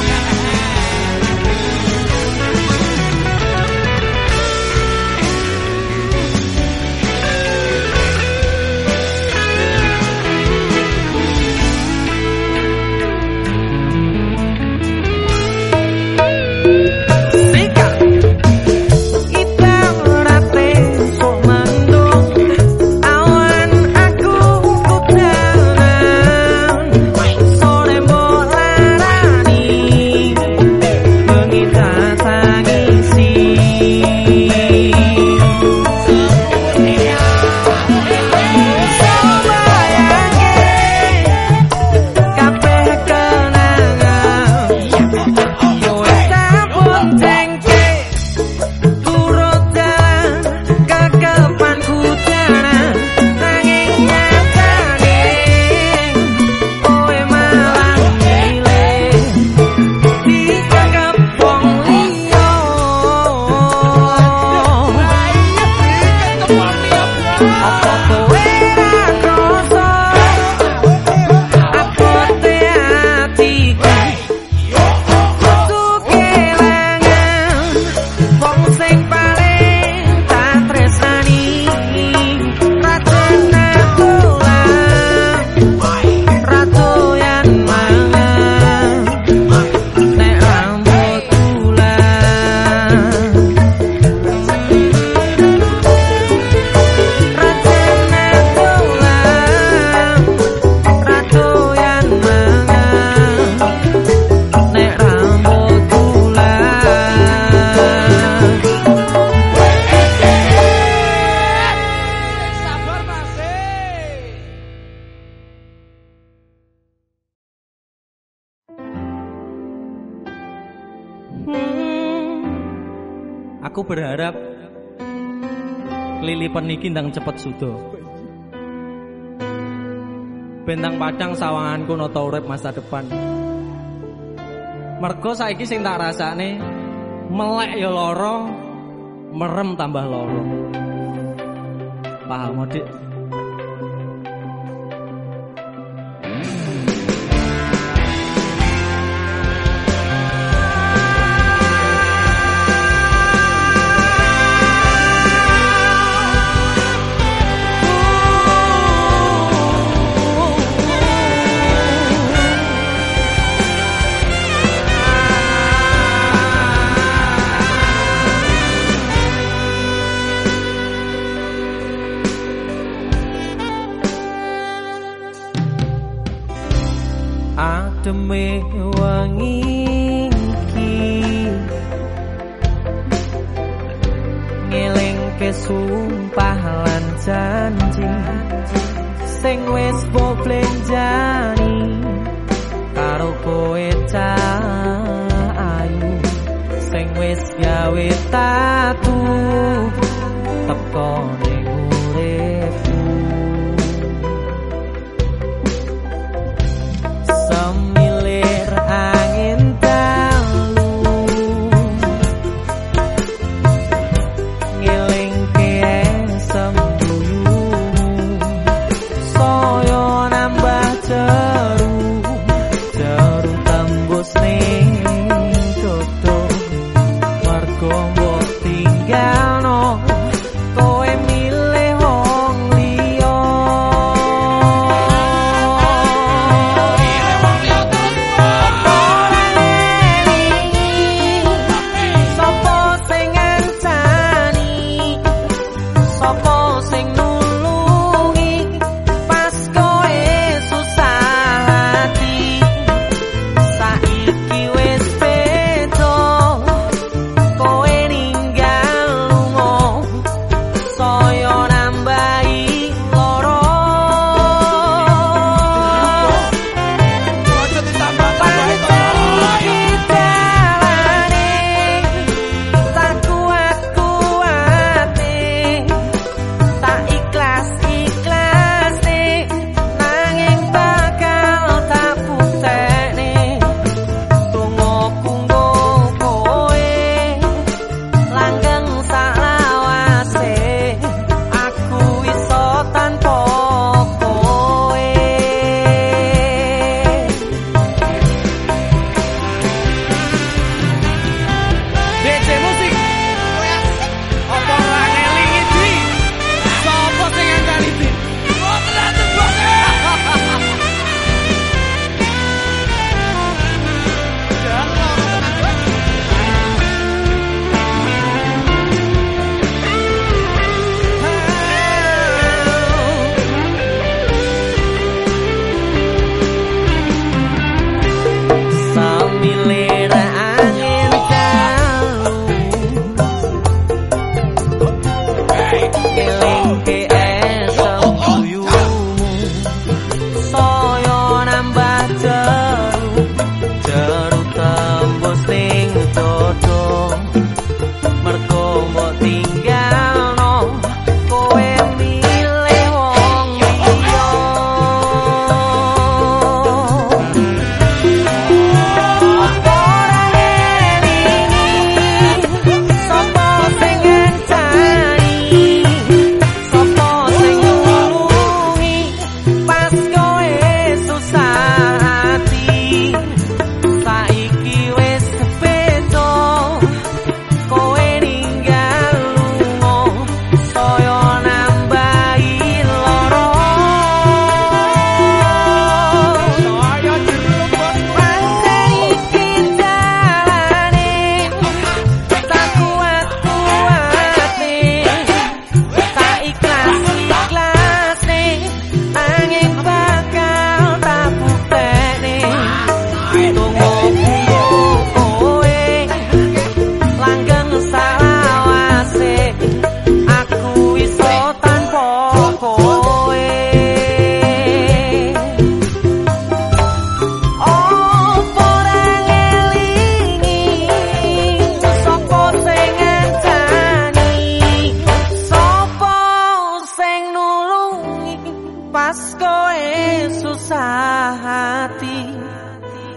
sikat Ibarate sok mendung awan aku kudanan sore mbolarani Aku berharap lilipan iki ndang cepet sudo. Bentang padang sawanganku nata urip masa depan. Mergo saiki sing tak rasane melek ya lara, merem tambah lara. Paham, Dik? Ademe wangi iki ngelingke sumpah lan janji sing wis mbok blenjani karo kowe cah ayu sing wis gawe tatu teko ning uripku. Semilir angin dalu ngelingke sembuyu saya nambah jeru jeru tembus ning dodo mergo mbok tinggal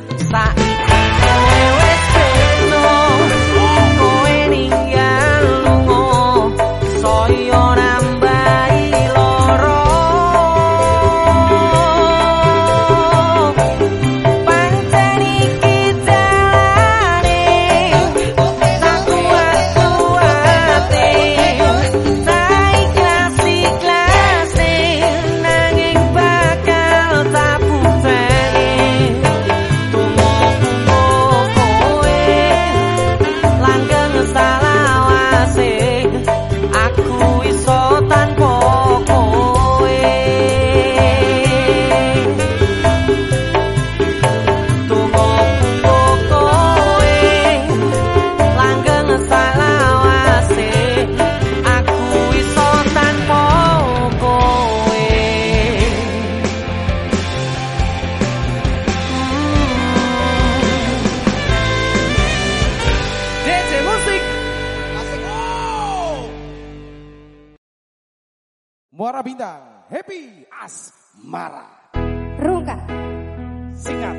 Muara Bintang, Happy Asmara. Rungkat. Singkat.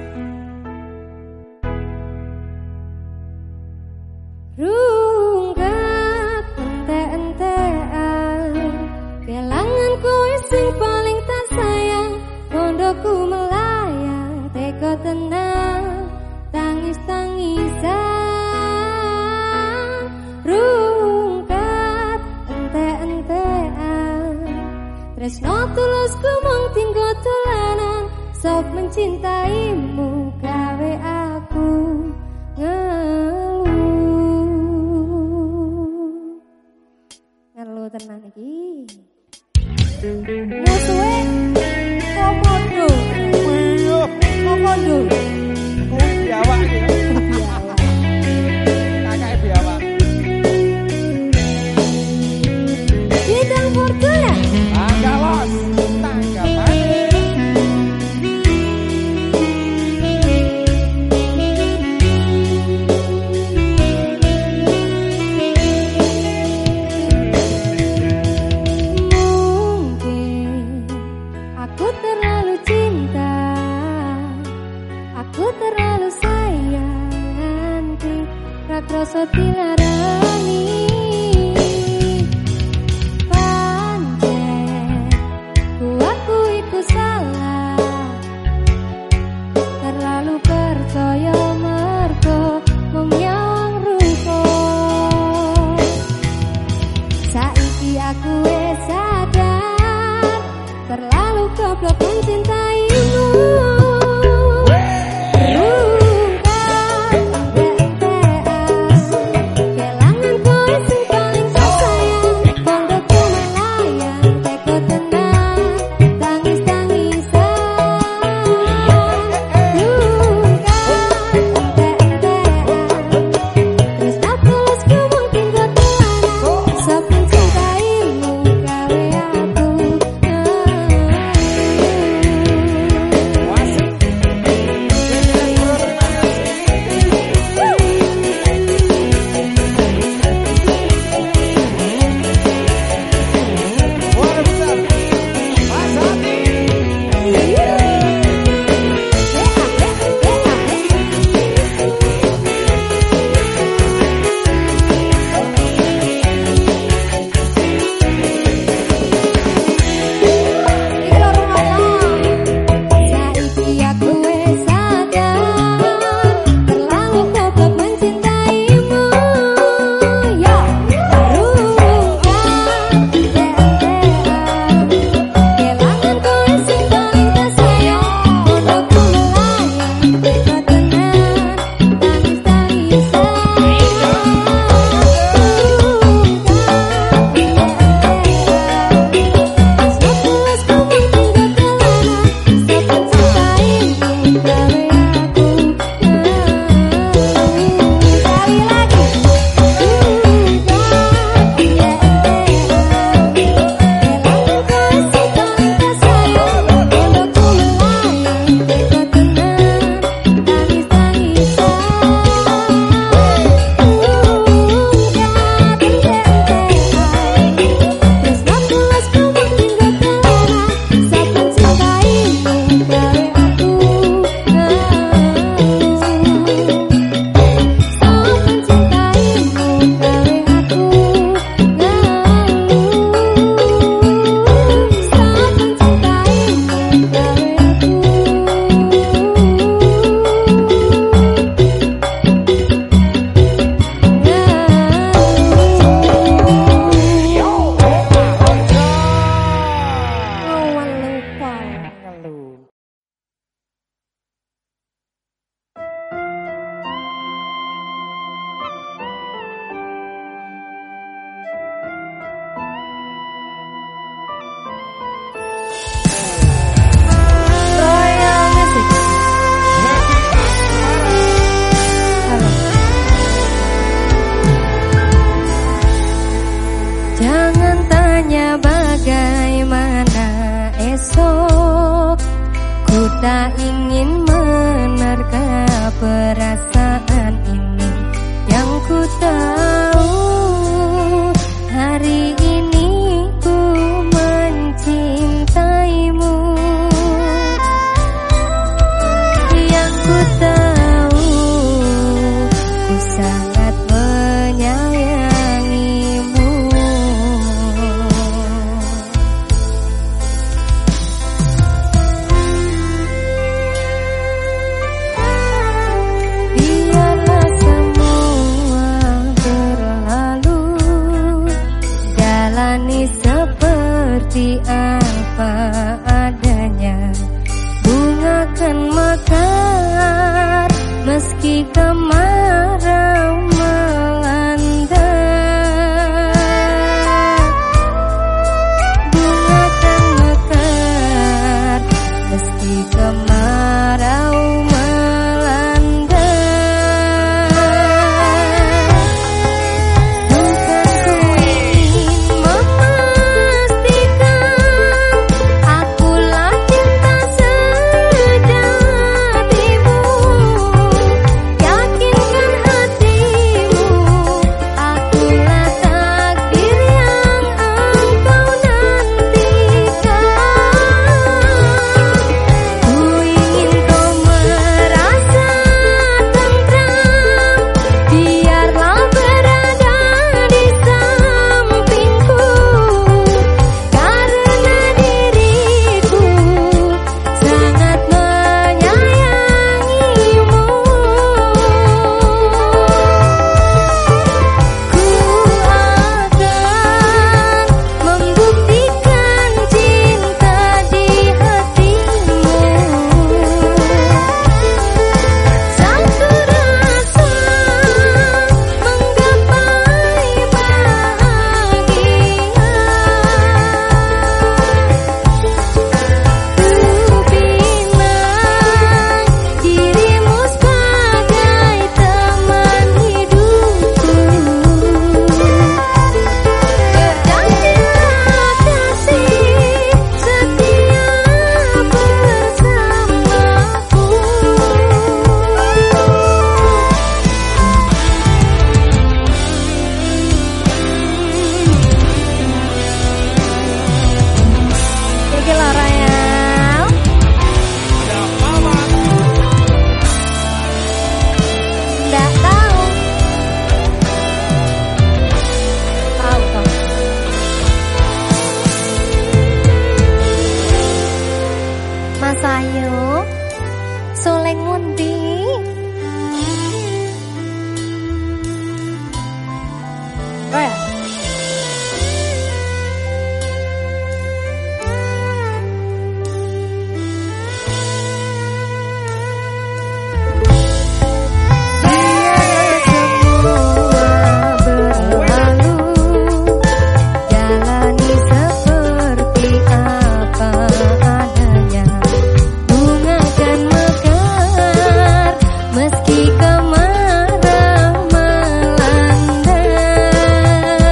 Rungkat ente-entean, kelangan kowe sing paling tak sayang, kondoku melayang, teko tenang, tangis-tangisan. Rungkat ente-entean, tresno tulus ku mung tinggo dolanan, sok mencintaimu gawe aku ngeluh. Ngeluh tenan iki. Musuhe komodo. Komodo. Kuwi biawak iki. Biawak. Kakake biawak. Bidang Fortuna. Tangga los, tangga manis. Mungkin aku terlalu cinta, aku terlalu sayang, nanti rakrasa dilarani. Goblok mencintaimu. Rungkat ente-entean, mekar meski kemarau melanda. Bunga kan mekar meski kemarau melanda. Bukan ku ingin memastikan akulah cinta sejatimu. Yakinkan hatimu, akulah takdir yang engkau nantikan. Ku ingin kau merasa tenteram, biarlah berada di sampingku, karena diriku sangat menyayangimu. Ku akan membuktikan cinta di hatimu. Satu rasa menggapai bahagia. Ku bimbang dirimu sebagai teman hidupku. Berjanjilah kasih setia bersamaku. Iki lho Rayal. Nggak tahu. Tahu toh. Mas Ayu, soleng mundi. Rayal. Biarlah semua berlalu, jalani seperti apa adanya. Bunga kan mekar meski kemarau melanda.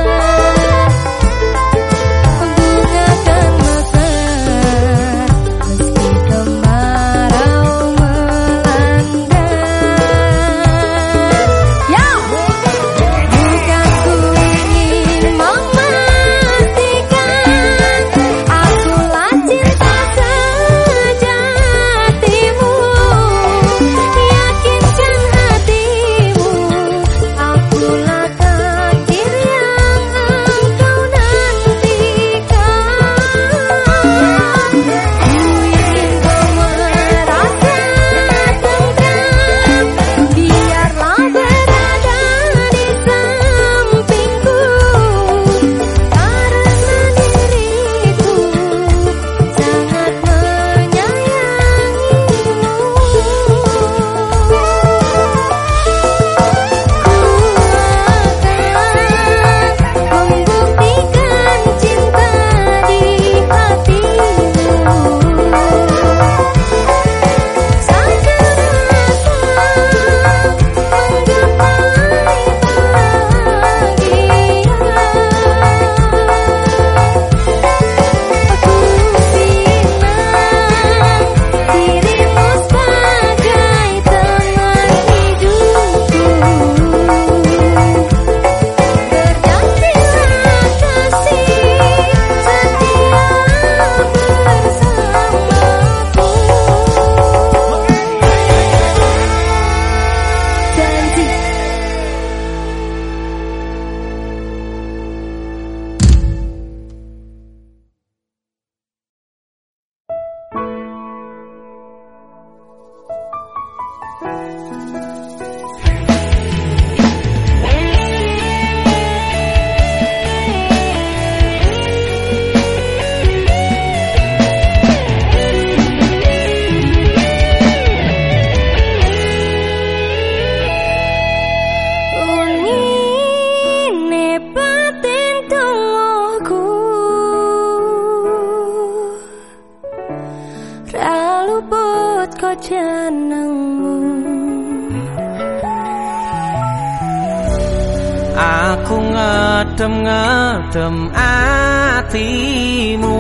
Aku ngedem-ngedem atimu,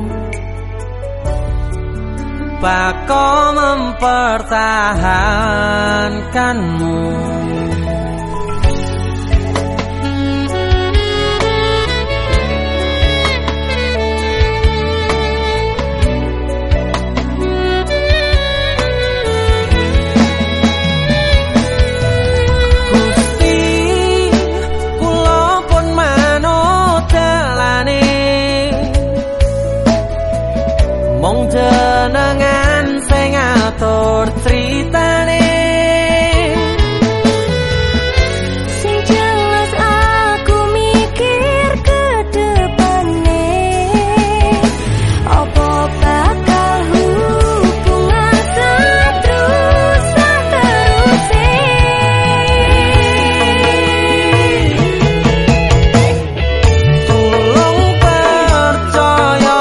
bako mempertahankanmu. Mong jenengan sing ngatur critane, sing jelas aku mikir ke depane, apa bakal hubungan seterus seterusé. Tolong percaya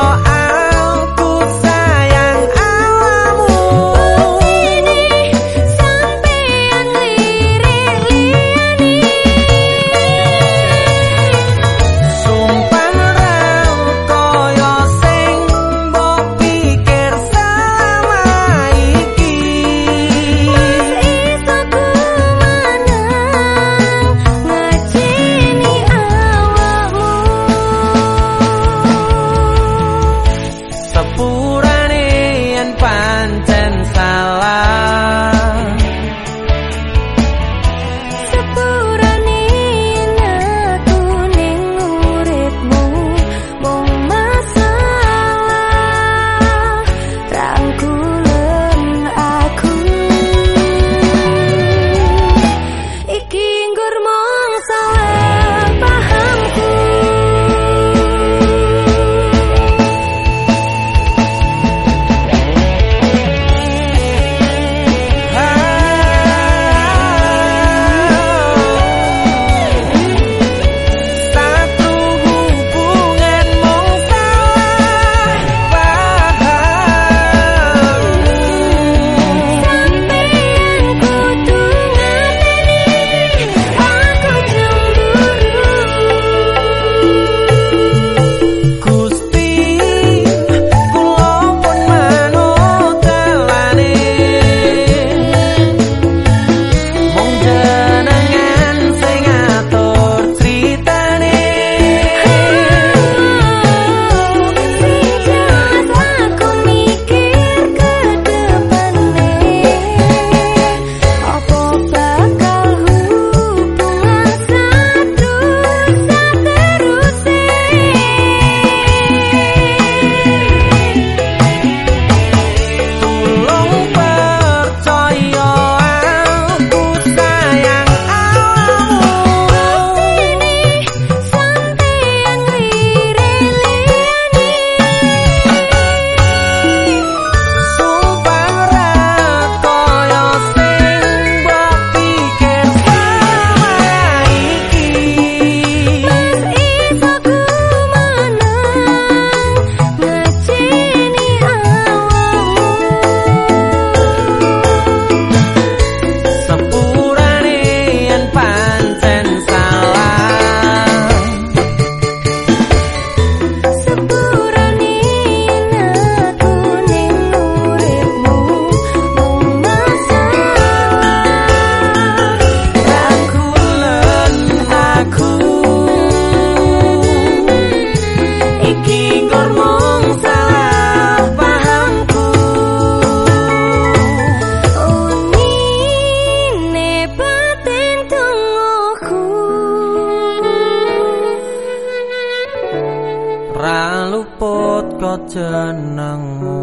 jenengmu.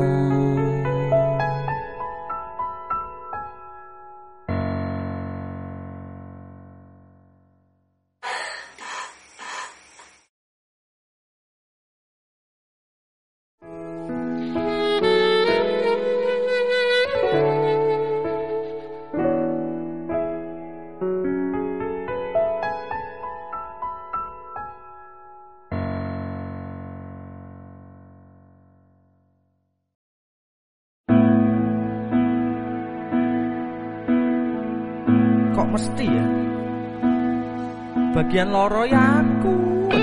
Kok mesti ya? bagian loro ya aku.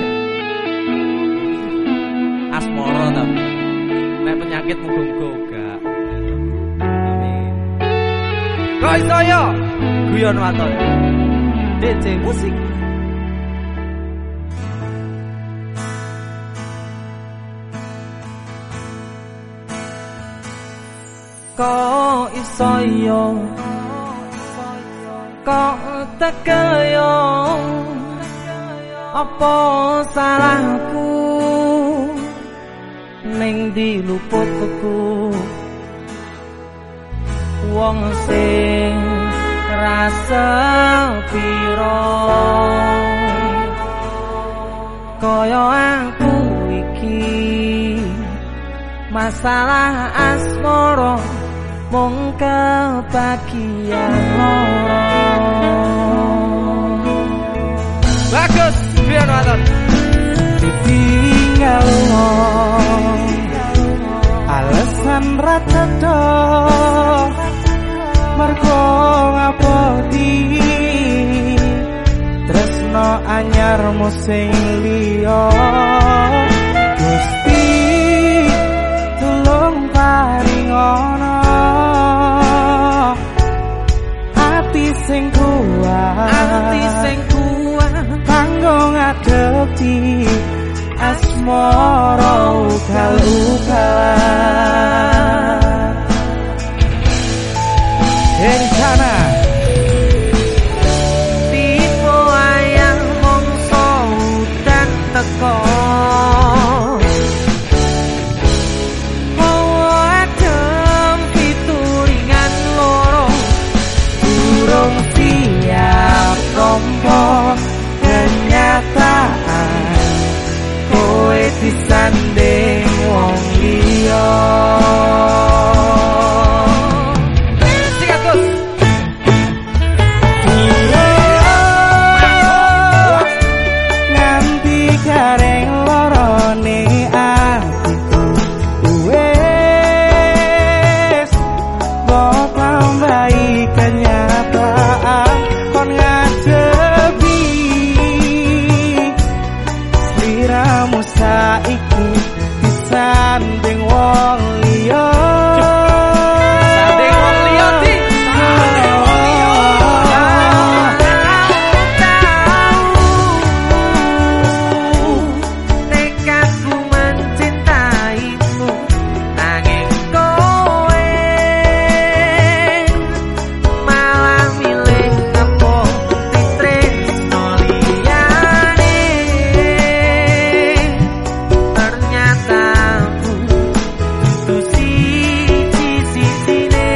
Asmara ta. Nek penyakit muga-muga gak. Amin. Kok iso yo? Guyon waton. D J musik. Kok iso yo? Kok tekel yo? Apa salahku? Ning diluputku wong sing rasa piro kaya aku iki masalah asmara mung kebagian loro. Bagus, biar waton ditinggal alasan rata-rata mergo ngapoti tresno anyarmu sing liya Gusti tulung paringono ati sing kuat ati sing kuat kanggo ngadepi asmara ugal-ugalan rencana tipe ayang mongso dan teko adem pituringan loro durung siap rompo kenyataan kowe disanding wong liya. Sikat Gus. Nganti gareng lorone atiku wes mbok tambahi kenyataan kon ngadepi sliramu saiki disanding wong liya. Sanding wong liya di sanding wong liya. Nekatku mencintaimu nanging kowe malah milih apa ditresno liyane. Ternyata aku dudu siji-sijine.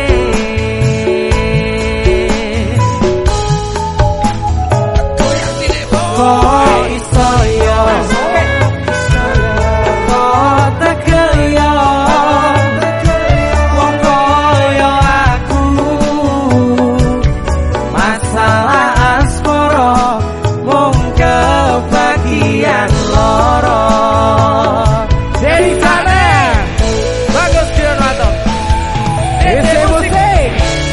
Kok iso yo? Kok tekel yo? Wong koyo aku masalah asmara mung kebagian loro. Dari sana bagus Dion Wato D C Musik.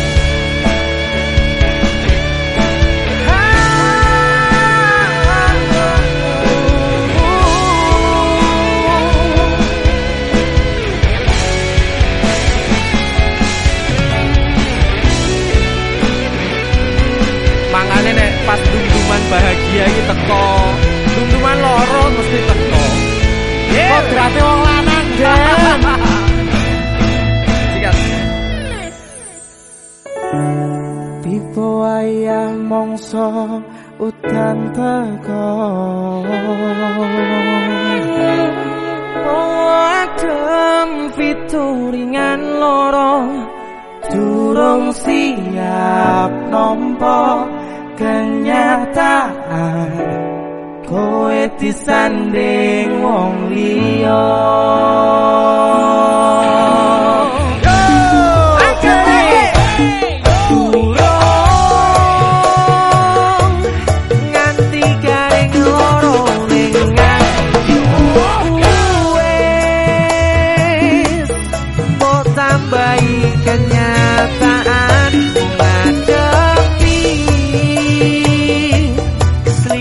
Mangane nek pas dungduman bahagia iki teko, dungduman loro mesti teko. Kok berarti wong lanang, Den. Sikat. Tipe wayah mongso udan teko. Adem pituringan loro durung siap nampa kenyataan kowe disanding wong liya. Nganti garing loro ning ati wes mbok tambahi kenyataan ngadepi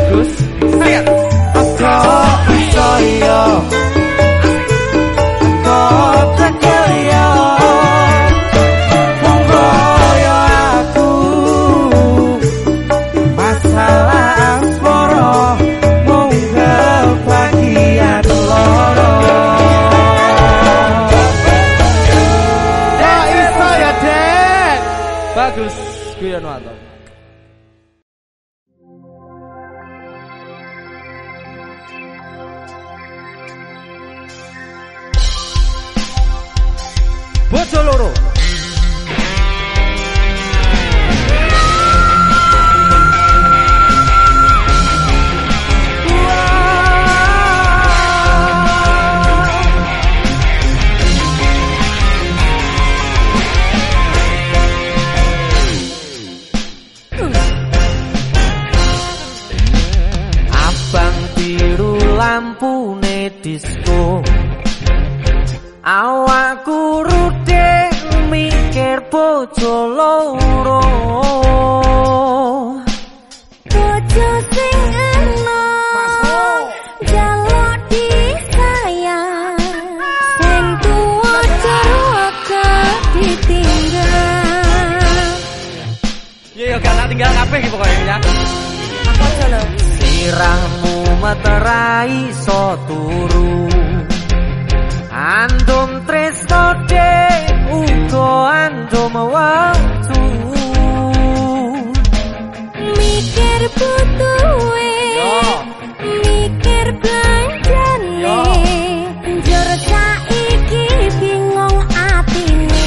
bagus. Siap. Kok iso yo kok tekel yo wong kaya aku masalah asmara mung kebagian loro Ya iso ya Dek. Bagus. Guyon mantap. Bojo loro. abang biru lampune disko awakku rude mikir bojo loro Bojo sing enom jaluk disayang sing tuwa jaga ditinggal Ya ya gak tinggal kabeh iki pokoke ya. Apa aja lho sirahmu materai so turu andum tresno de uga andum waktu mikir butuhe mikir belanjane njur saiki bingung atine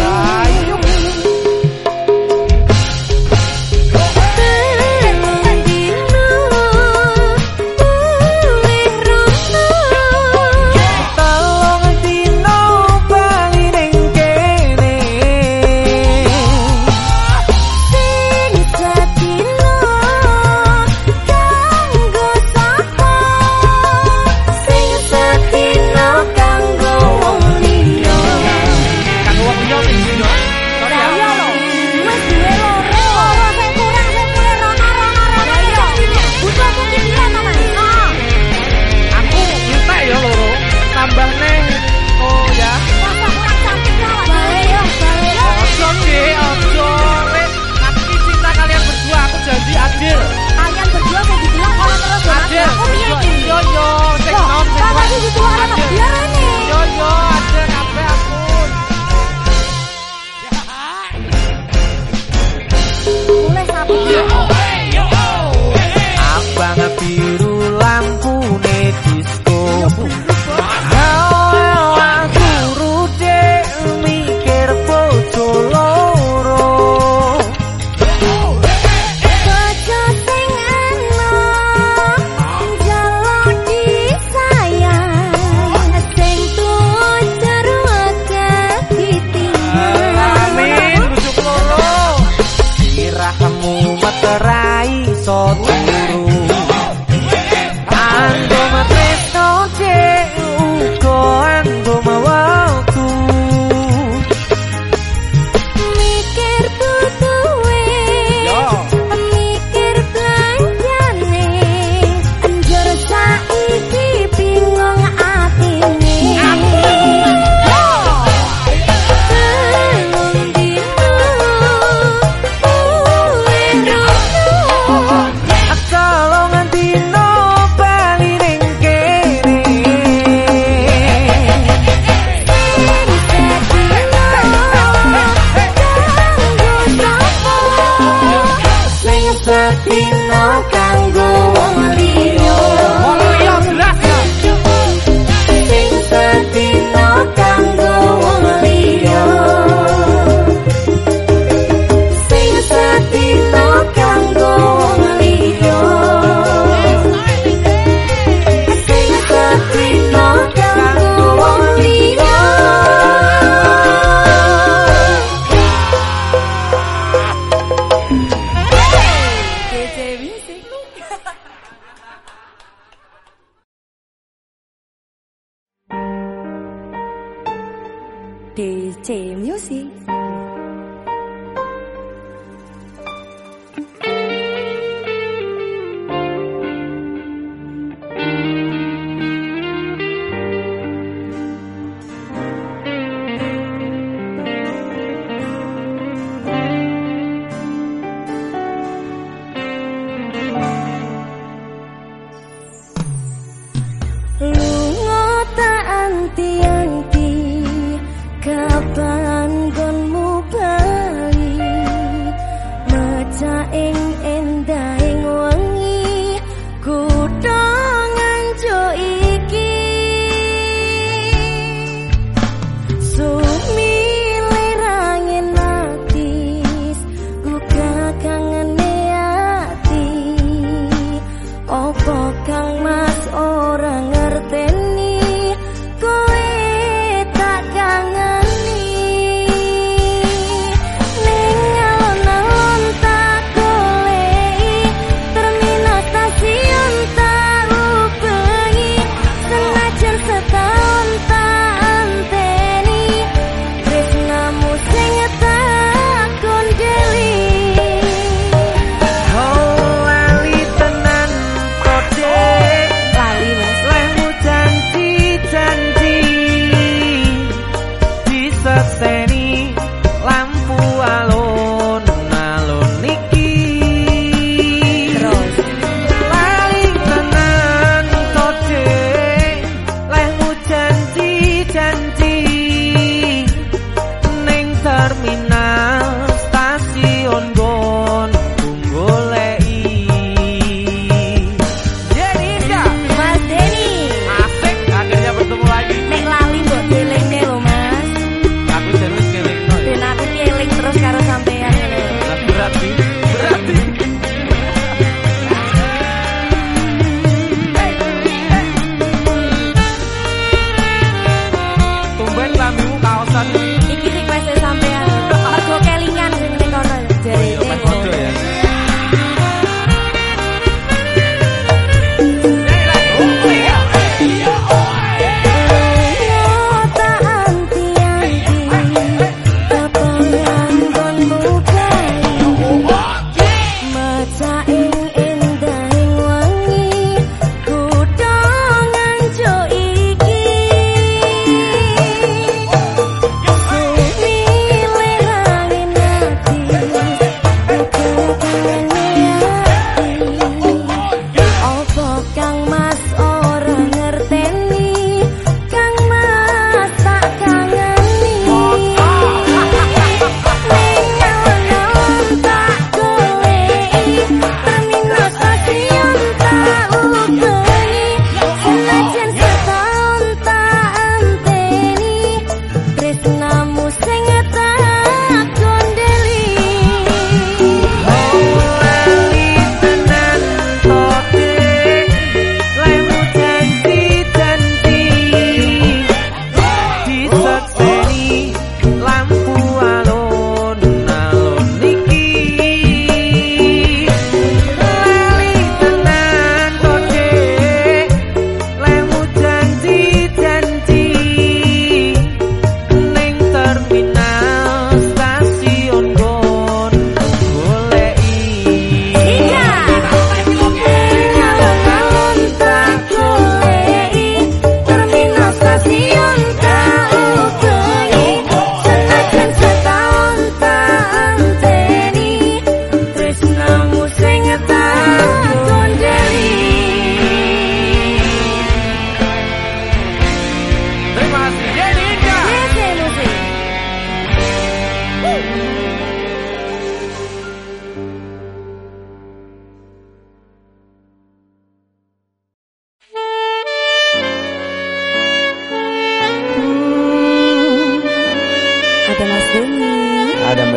D J Music.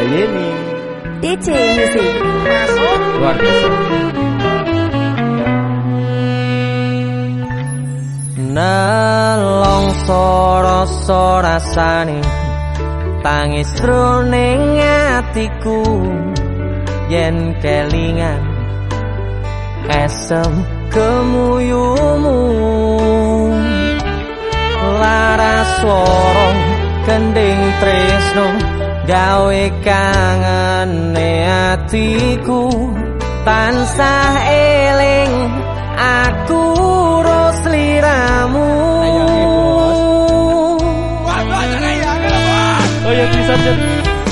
Mbak Yeni. D J Music. Masuk. Luar biasa. Nelongso rasa rasane tangis roning atiku yen kelingan esem kemuyumu laras swara kending tresno gawe kangene atiku tansah eling aku ros liramu. Oh ya bisa jadi.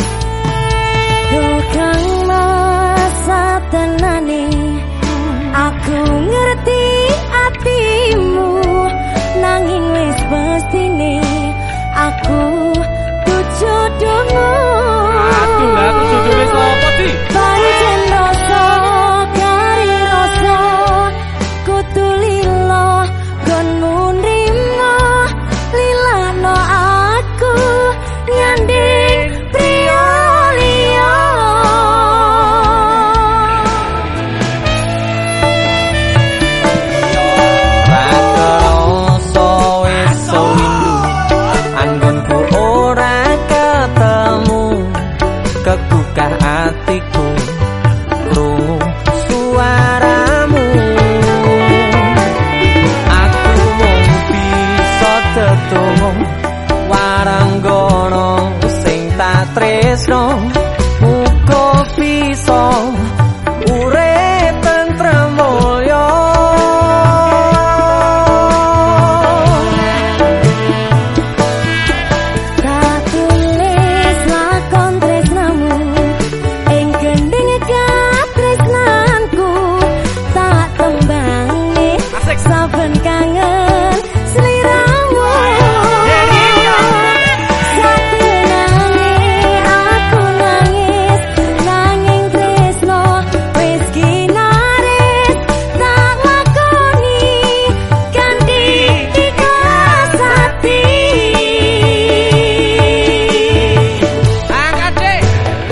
Tukang masa tenane aku ngerti hatimu nanging wis pastine aku jodohmu. Aduh lah aku jodohnya sapa sih? Pancen rasa kari rasa kudu lilo gonmu nrimo lilano aku nyanding priya liya. Rakerasa wis sewindu anggonku ora ketemu kegugah atiku krungu suaramu. Aku mung bisa tetunggu waranggono sing tak tresno muga bisa urip tentrem mulya. Tak tulis lakon tresnamu ing gending katresnanku tak tembangi saben kangen sliramu. Sabenane aku nangis nanging tresno wis kinaris tak lakoni kanthi ikhlas hati. Angkat dek.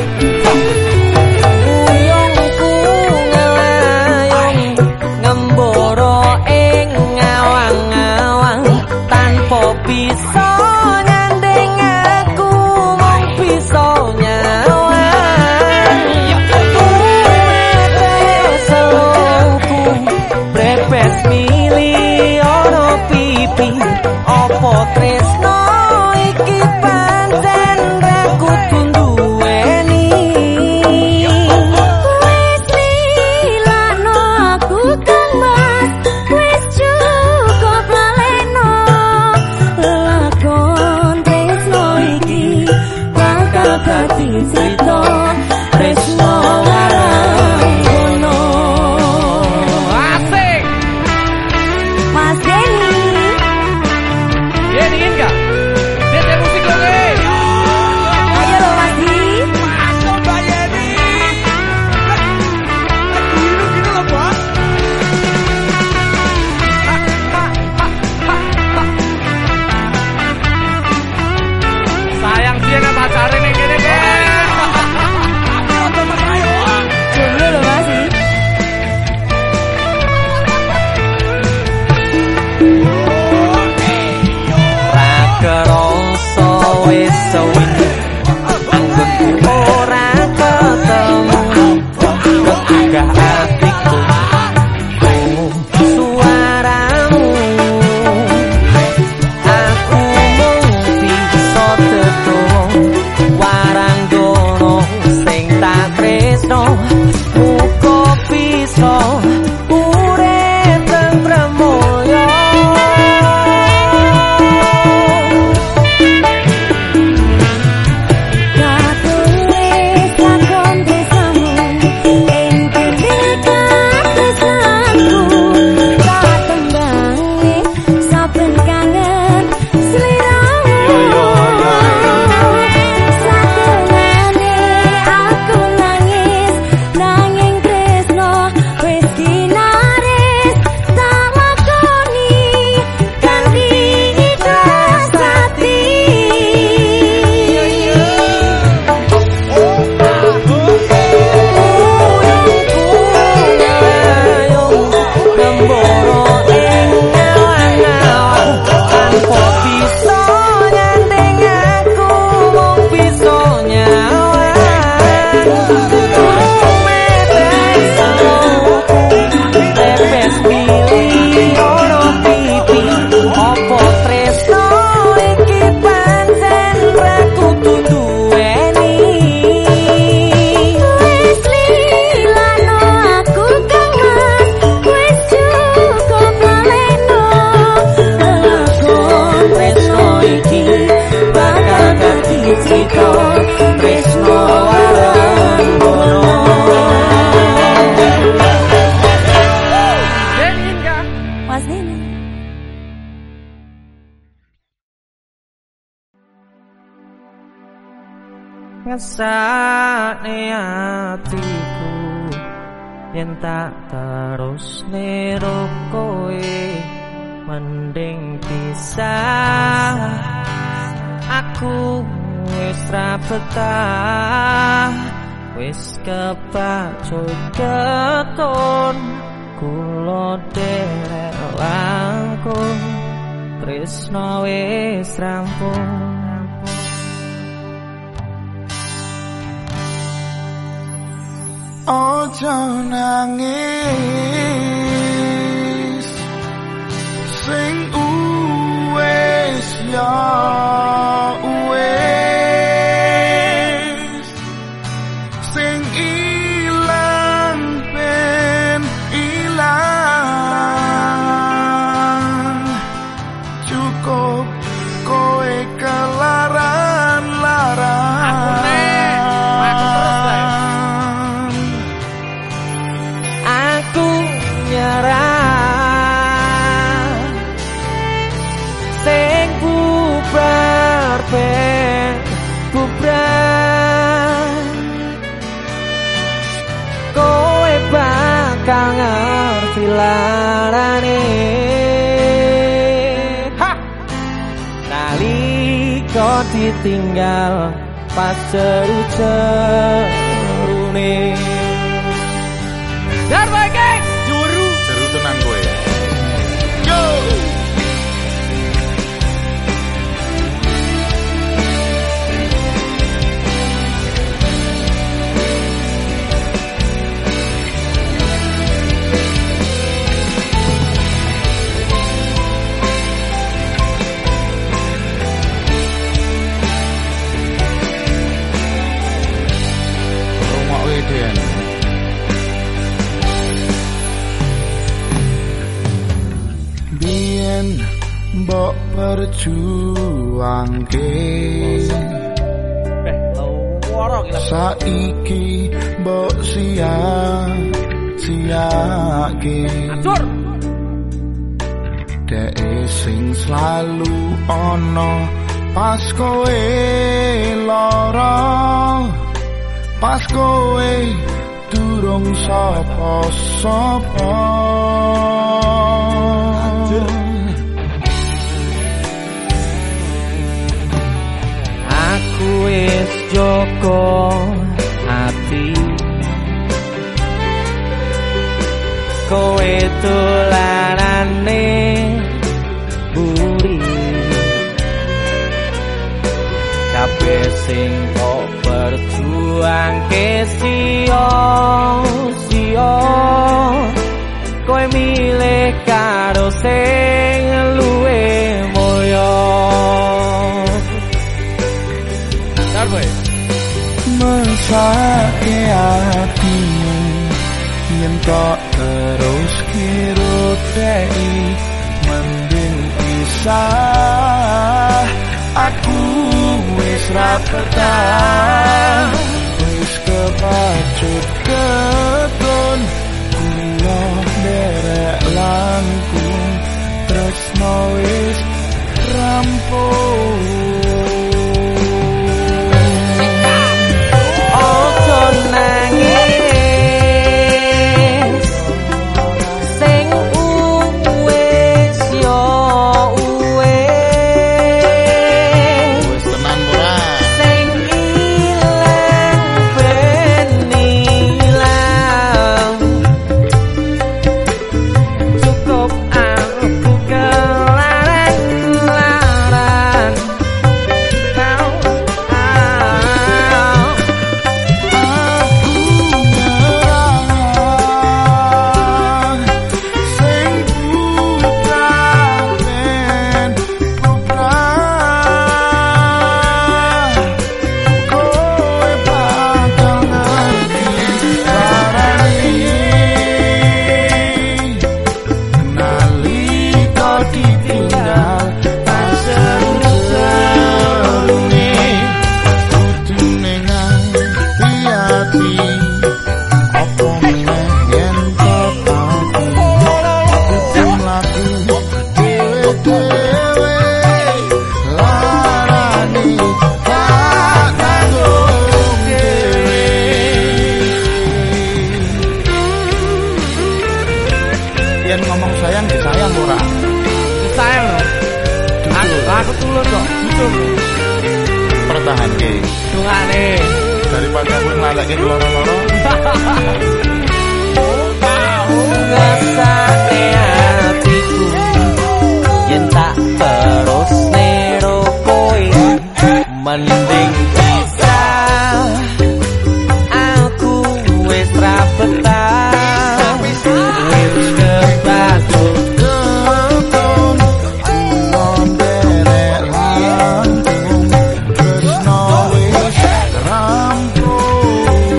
Uyungku ngelayung ngemboro ing ngawang-ngawang tanpa bisa nyanding aku mung bisa nyawang. Selungku brepes mili ono pipi opo tresno iki pancen ra kudu duweni. Wis lilano aku kang mas wis cukup laleno lakon tresno iki bakal dadi crita tresno waranggono. Asik. Mas Denny Yeni enggak? D J musik lo nih. ayo lo Mas Di. Masuk Mbak Yeni. Gini gini loh Mbak. Sayang dia nggak pacarin yang gini deh. Dulu lo Mas Di. Rakerasa wis sewindu anggonku ora ketemu kegugah atiku krungu suaramu. Aku mung bisa tetunggu waranggono sing tak tresno muga bisa urip tentrem mulya. Mas Denny. Ngesakne atiku yen tak terus nero kowe mending pisah. Aku wis ra betah, wis kepacut keton, kula derek langkung, tresno wis rampung. Ojo nangis sing uwes ya uwes sing ilang ben ilang cukup kowe kelaran-laran. Kowe bakal ngerti larane nalika ditinggal pas jeru-jerune. Darwe geng juru Jeru tenang kowe. Yo Bien mbok perjuangke saiki mbok sia-siake dek sing selalu ono pas kowe lara, pas kowe durung sapa-sapa. Aku wis joko ati kowe dolanane buri kabeh sing kok berjuangke sia-sia kowe milih karo sing luwe moyo. Mesake atimu yen kok terus kirotei mending pisah. Aku wis ra betah, wis kepacut keton, kula derek langkung, tresno wis rampung. Nangis sing uwes yo uwes wis tenan ora sing ilang ben ilang cukup aku kelaran-laran. Aku tulung kok, jujur. Pertahan ke. Dungane. Daripada aku ngelalakin loro-loro. Ngasane hatiku yen tak terus nero kowe mending pisah. Aku wis ra betah wis kebacut Keton kulon derek lantung tresno wis rampung.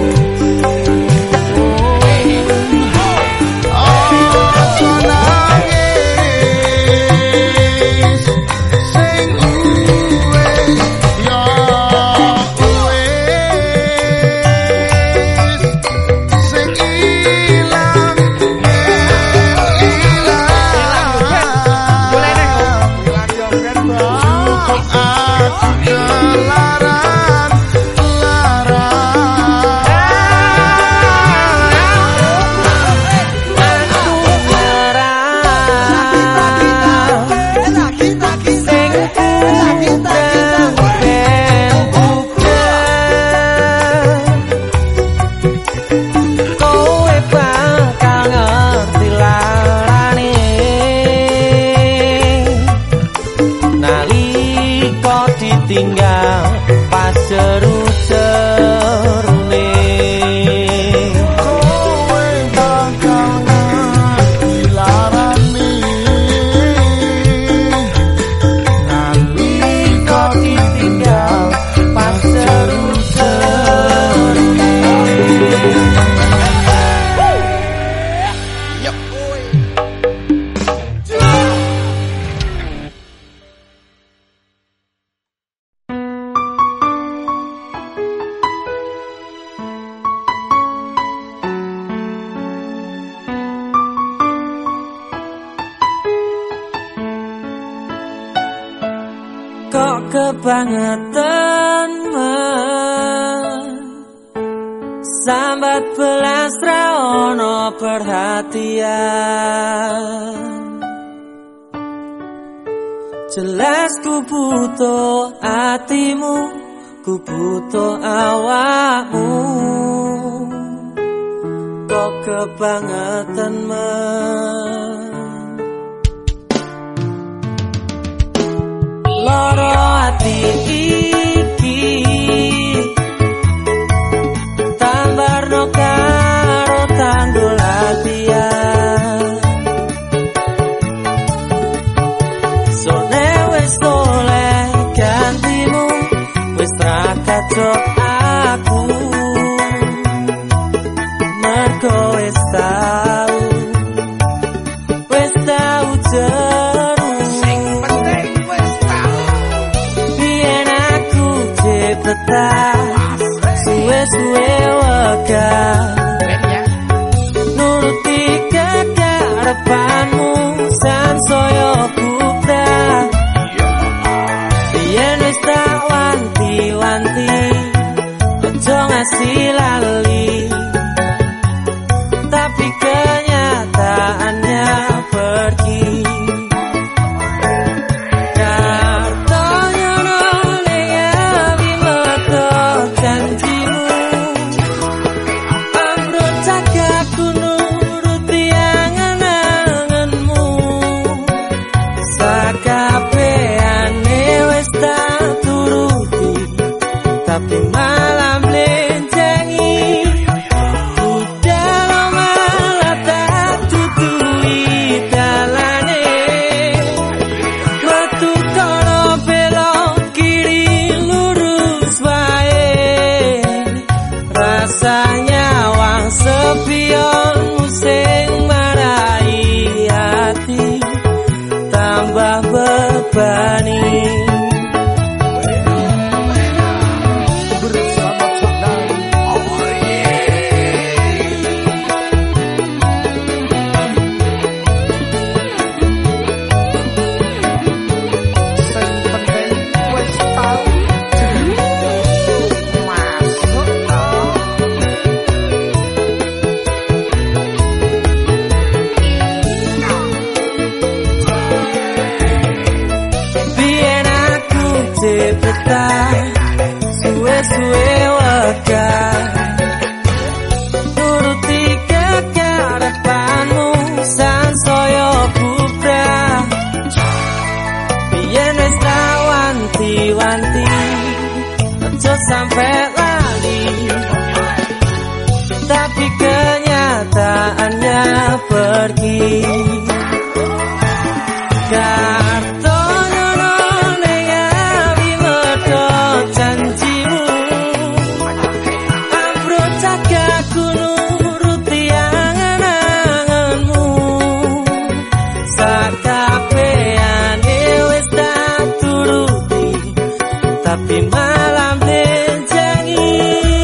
Ojo nangis sing uwe yo wis sing ilang tinggal pas seru-serune kowe bakal ngerti larane nalika ditinggal pas seru-serune. Kok kebangetan men sambat belas ra ono perhatian. Jelas ku butuh hatimu, ku butuh awakmu. Kok kebangetan men loro ati iki tambarno karo tanggul latihan sone wis oleh gantimu wis ra kacok aku mergo wis tau wis tau jeru suwe-suwe wegah nuruti kekarepanmu sansaya bubrah yen wis tak wanti-wanti aja ngasih lali tapi kenyataannya pergi. Tapi malam lencengi udah malah tak tutui dalane waktu kono belok kiri lurus wae rasanya wang sepion musing marai hati tambah bebani. betah suwe-suwe wegah nuruti kekarepanmu sansaya bubrah biyen wis tak wanti-wanti aja sampe lali tapi kenyataannya pergi kartono ning awi medho janjimu ambruk jagaku nuruti angan-anganmu sakabehane wis tak turuti tapi malam benjangi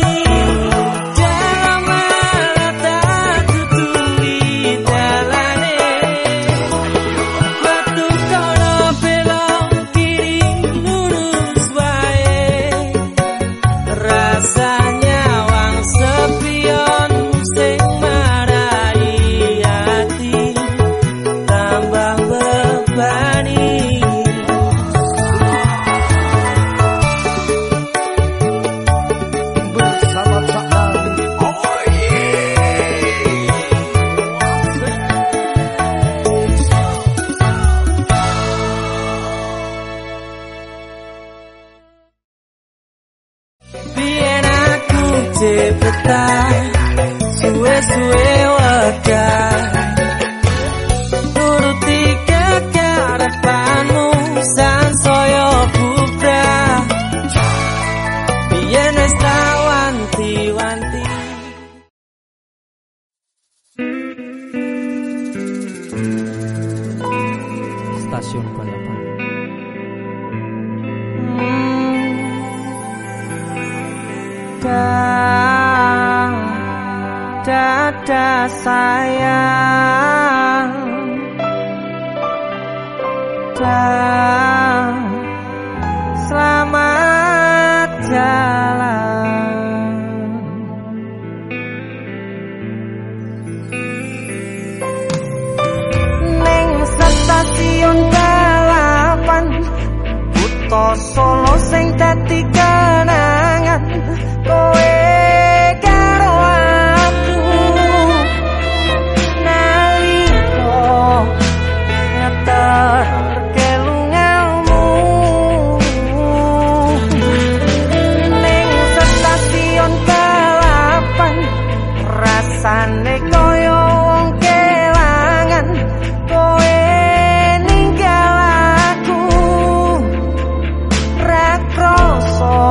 dalam malah tak tuturi dalane metu kono belok kiri lurus wae rasanya wang sepion sing marai hati tambah bebani bersama Sakali. biyen aku jebetah suwe-suwe wegah nuruti kekarepanmu sansaya bubrah biyen wis tak wanti-wanti Stasiun balapan. Dan dada sayang dan selamat jalan ning stasiun balapan Buto Solo sing dadi kenangan kowe karo aku nalika ngeter kelunganmu ning stasiun balapan rasane koyo wong kelangan kowe ninggal aku ra krasa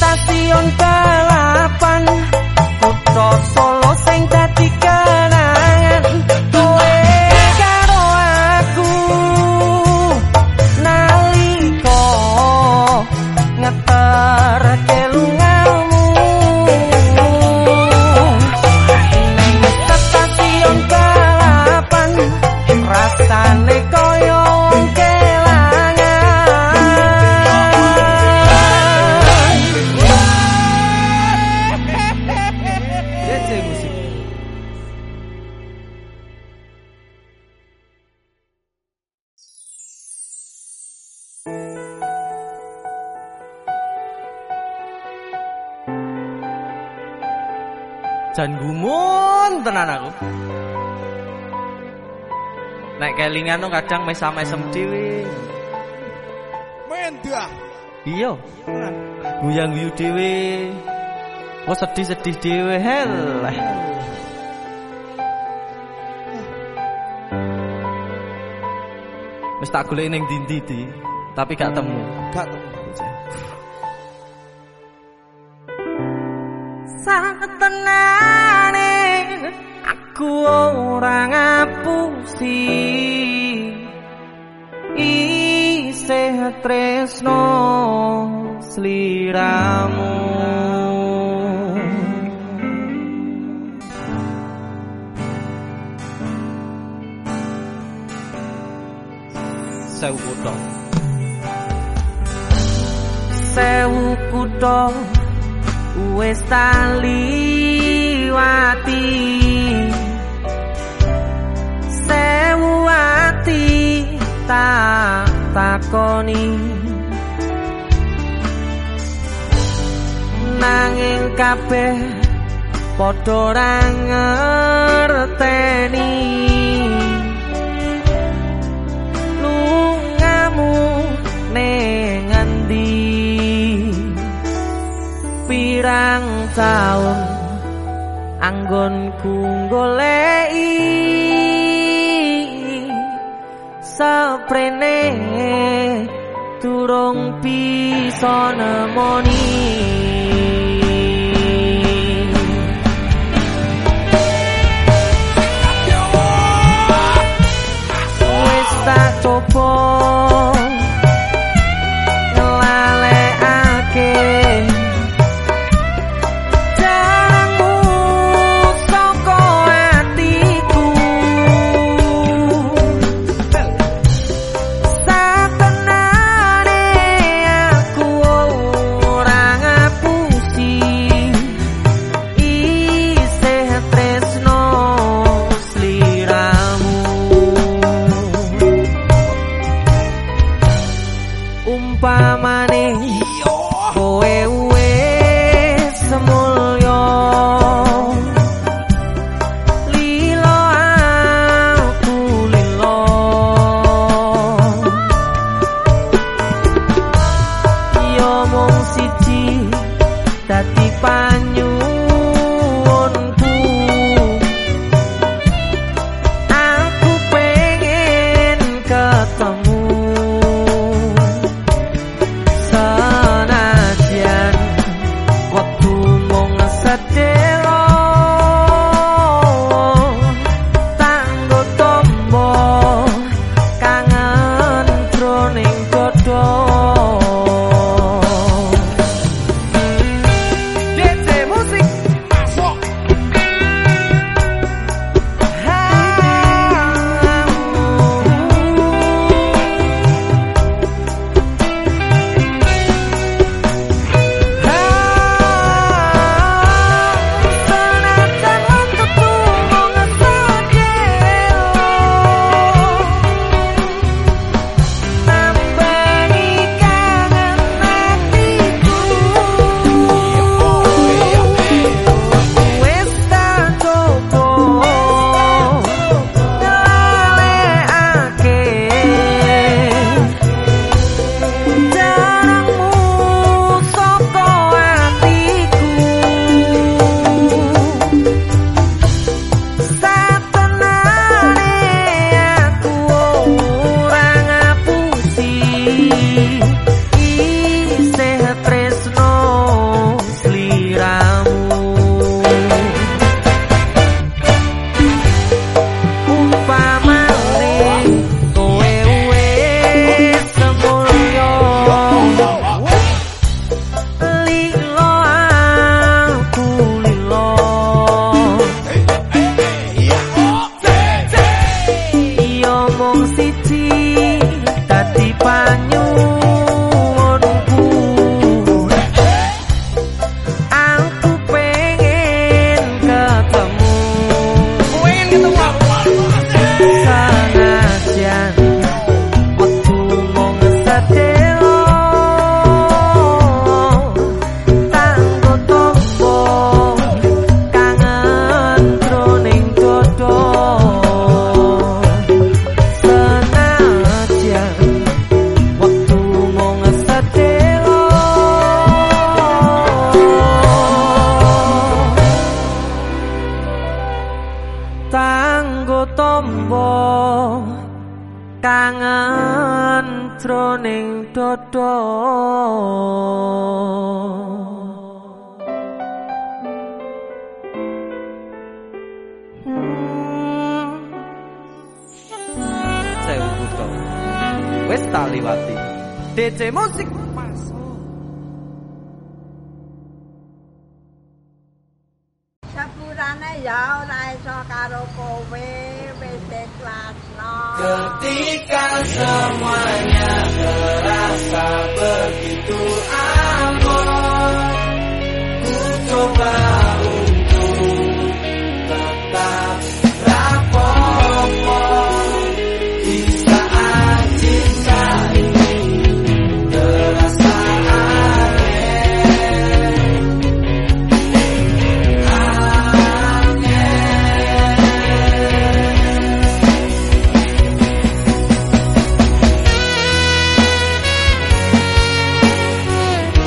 stasiun balapan kutha Solo sing dadi kenangan kowe karo aku nalika ngeterke lungamu ning stasiun balapan rasane koyo jan gumun tenan aku. Nek kelingan no kadang mesam-mesem dhewe. Mendah. Iya. Guyang-guyu dhewe. Oh sedih-sedih dhewe hel. Wis tak golek ning ndi di, tapi gak temu. Gak temu. Satenane aku ora ngapusi isih tresno sliramu sewu kutha sewu kutha wis taliwati sewu ati tak takoni nanging kabeh padha ora ngerteni lungamu ning endi pirang taun anggonku goleki saprene durung bisa nemoni wis tak coba ngelalekake umpamane kowe wis semulya lilo aku lilo yo mung siji dadi panyuwunku aku pengen ketemu D J D C Musik masuk. Sepurane ya ora iso karo kowe wis ikhlasno. Ketika semuanya terasa begitu aman, ku coba untuk tetap rapopo di saat cinta ini terasa aneh.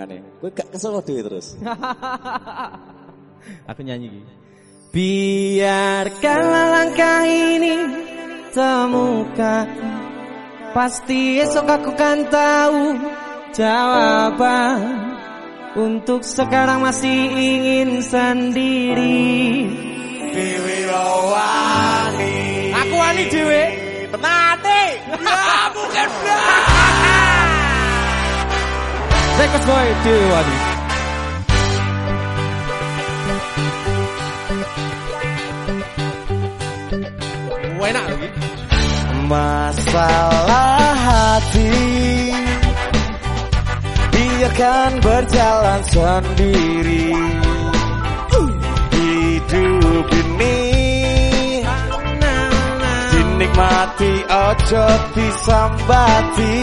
lirikane. Kowe gak kesel dhewe terus. Aku nyanyi iki. Biarkanlah langkah ini temukan, pasti esok aku kan tahu jawaban. Untuk sekarang masih ingin sendiri. Dewi Rawani. Aku wani dhewe. Tenate. Ya bukan blah. Sekos boy Dewi Wani. Enak lagi. Masalah hati biarkan berjalan sendiri. Hidup ini dinikmati ojo disambati.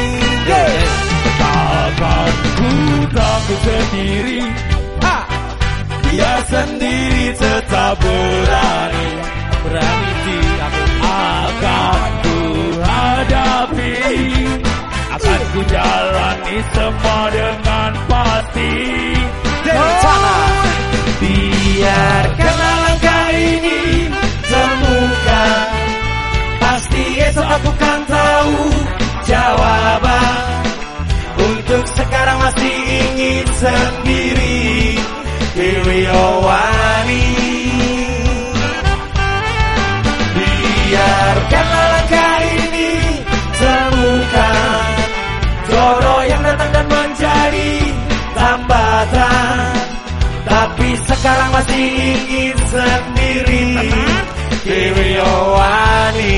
Takkan ku takut sendiri. Biar sendiri tetap berani. Berani di aku akan ku hadapi, akan ku jalani semua dengan pasti. Rencana biarkanlah langkah ini temukan, pasti esok aku kan tahu jawaban. Untuk sekarang masih ingin sendiri. Dewi Owani. Biarkanlah langkah ini temukan jodoh yang datang dan menjadi tambatan. Tapi sekarang masih ingin sendiri. Dewi Owani.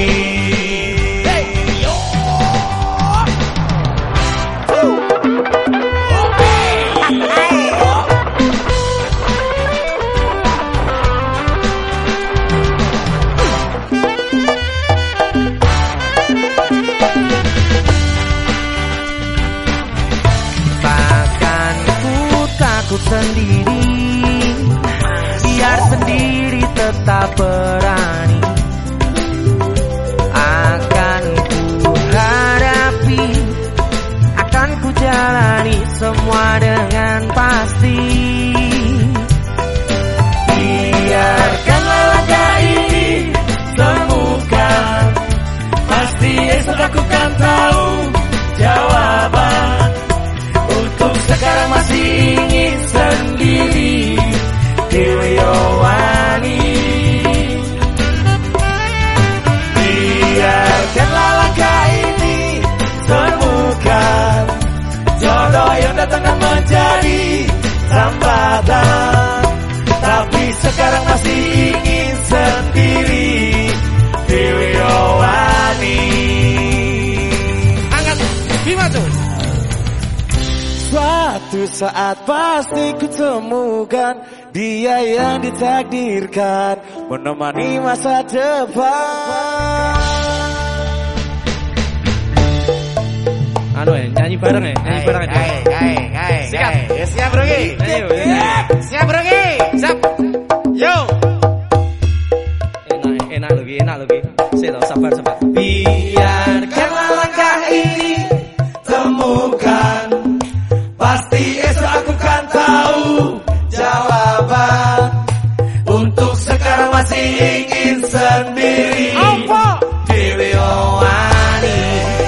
Sendiri, biar sendiri tetap berani. Akan ku hadapi, akan ku jalani semua dengan pasti. Biarkanlah langkah ini temukan, pasti esok aku kan tahu jawaban. Untuk sekarang masih ingin sendiri. Dewi Owani. Biarkanlah langkah ini temukan jodoh yang datang dan menjadi tambatan. Tapi sekarang masih ingin sendiri. Dewi Owani. Angkat lima tuh. Suatu saat pasti ku temukan dia yang ditakdirkan menemani masa depan. Anu ya, nyanyi bareng ya, nyanyi bareng aja. Siap, siap Rogi. Siap Rogi. Siap. Yo. Enak, enak lagi, enak lagi. Sila, sabar, sabar. Biarkanlah langkah ini temukan, pasti esok aku kan tahu jawaban. Untuk sekarang masih ingin sendiri. Apa? Dewi Owani.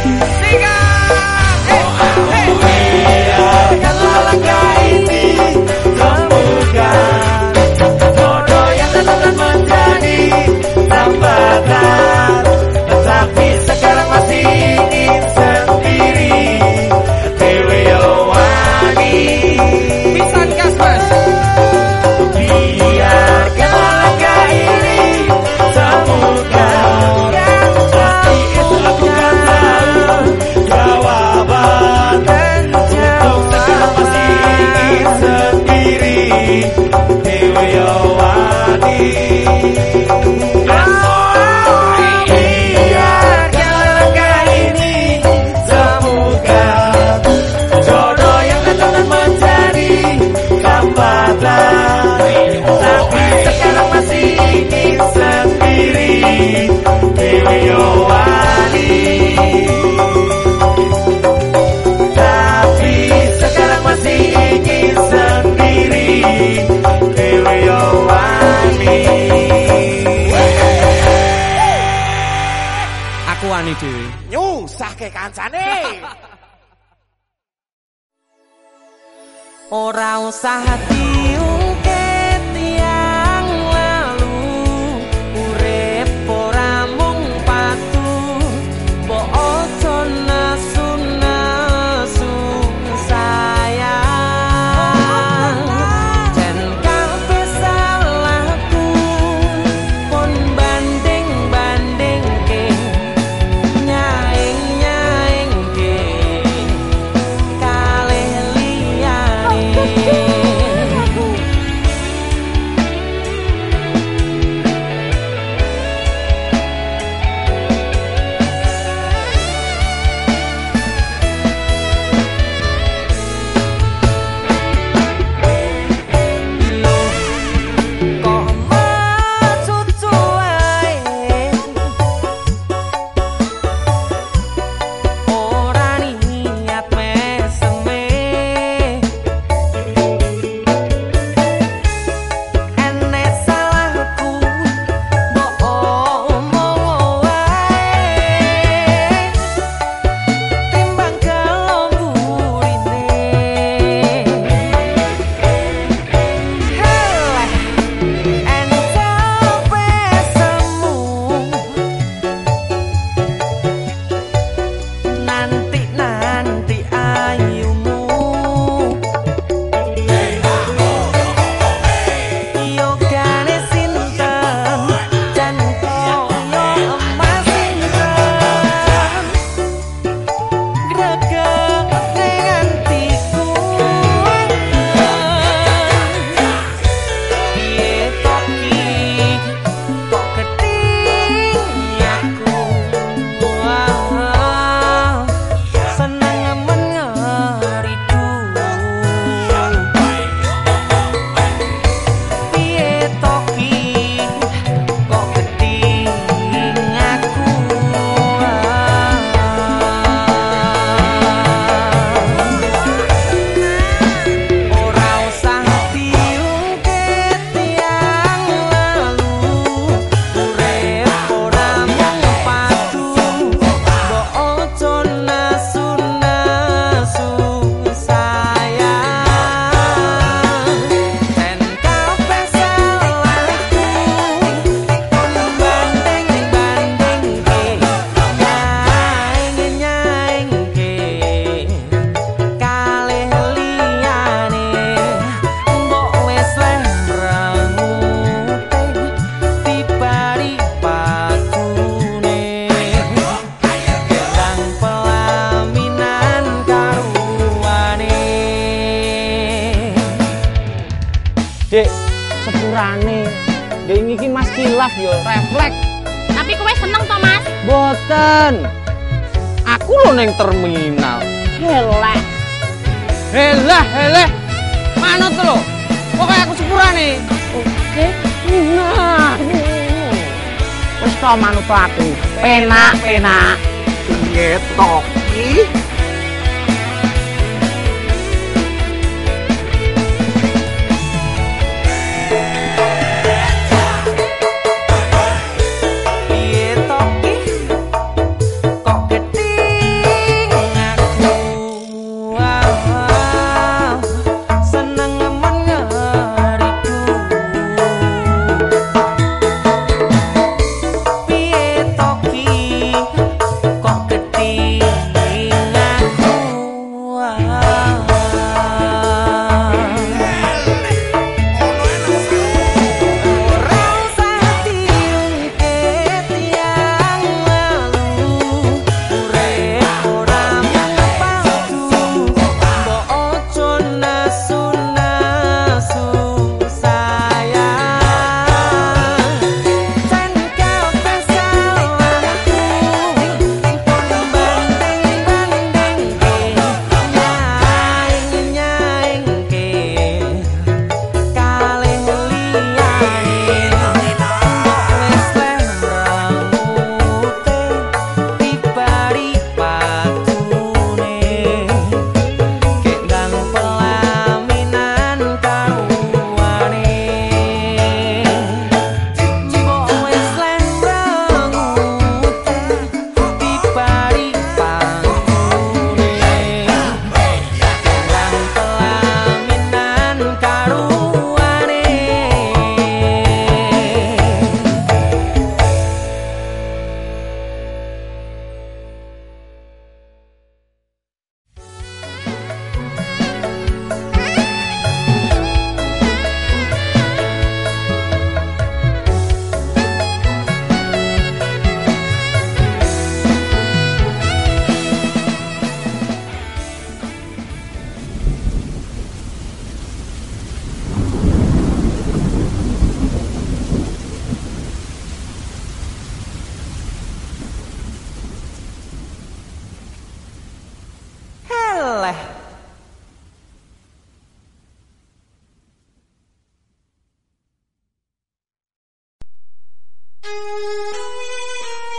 Biarkanlah langkah ini temukan jodoh yang datang dan menjadi tambatan. Tetapi sekarang masih ingin sendiri. Dewi Owani. Pisan kas mas. Biarkanlah langkah ini ngake kancane. Ora usah diungkit yang lalu, urip ora mung patu, mbok ojo nesu-nesu sayang. Jan kabeh salahku pun banding-bandingke, nyaing-nyaingke kalih liyane. Dek, sepurane. Dek iki Mas kilaf yo, refleks. Tapi kowe seneng to, Mas? Boten. Aku lho ning terminal. Heleh. Heleh, heleh. Manut lho. Pokoke aku sepurane. Oke. Nah. Wis to manut aku. Penak, penak. Ngetok iki. Kok ketinggalan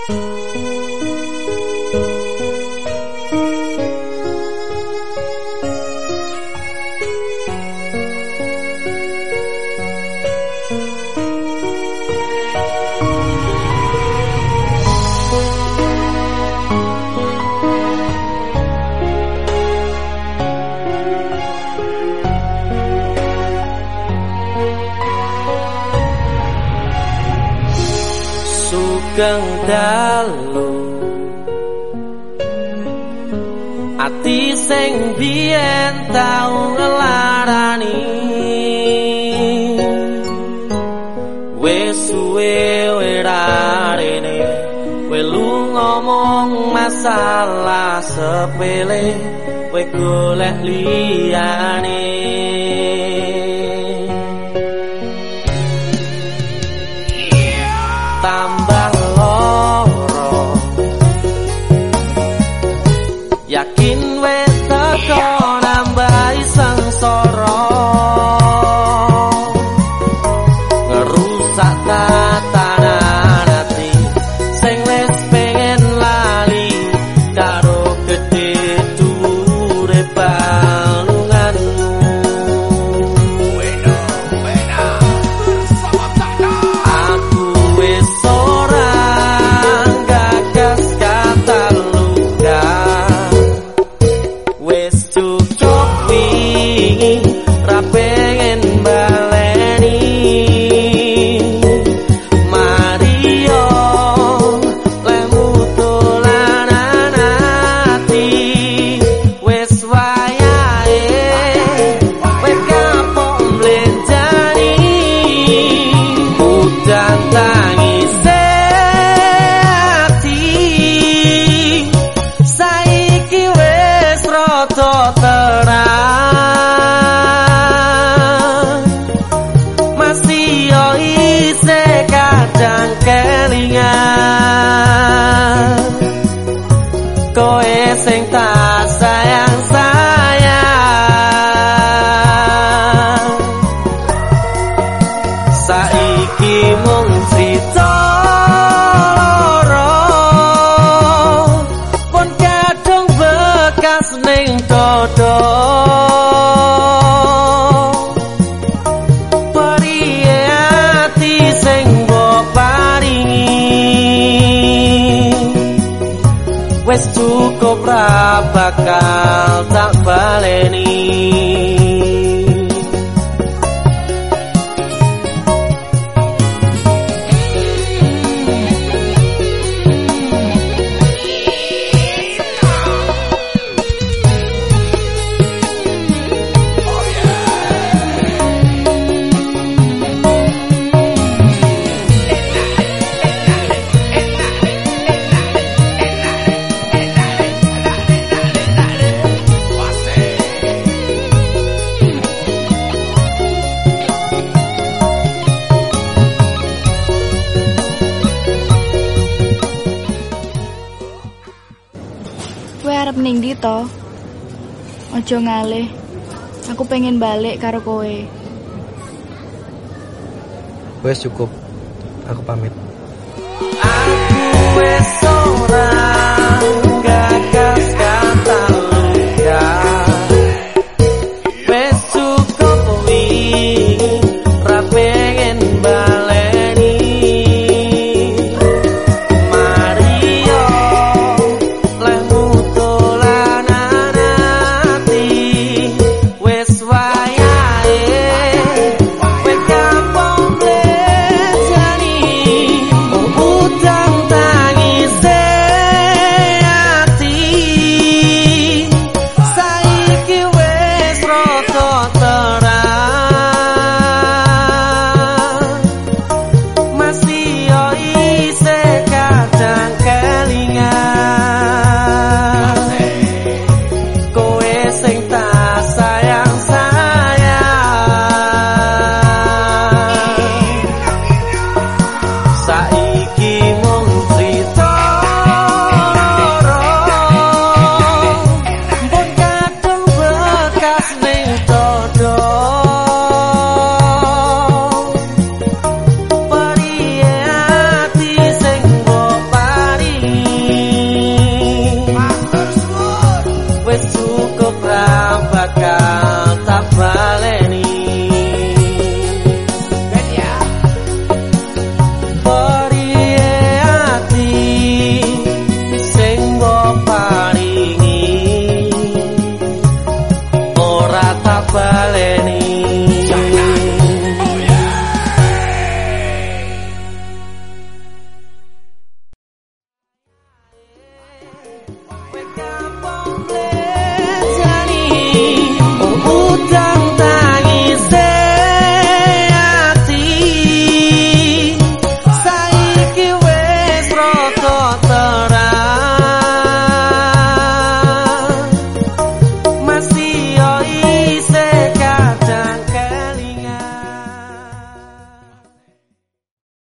Sugeng dalu ati sing biyen tau ngelarani wis suwe werarene welu ngomong masalah sepele we golek liyane tambah loro yakin wis teko nambahi sengsara ngerusak tatanan ati sing wis pengen lali karo gedhe dhuwure balunganmu wena wena bersama takna aku wis ora gagas kata luka wis cukup wingi ra pengen baleni Mario lemu dolanan ati wis wayahe wis kapok mlenjani udan tangise ati saiki wis rada terang masih yo isih kadang kelingan koe sing tak sayang-sayang saiki mung crita loro pun kadung bekas ning dodo periye ati sing mbok paringi wis cukup ra bakal tak baleni Kowe arep ning ndi to? Aja ngalih. Aku pengen balik karo kowe. Wes cukup. Aku pamit. aku wis ora gagal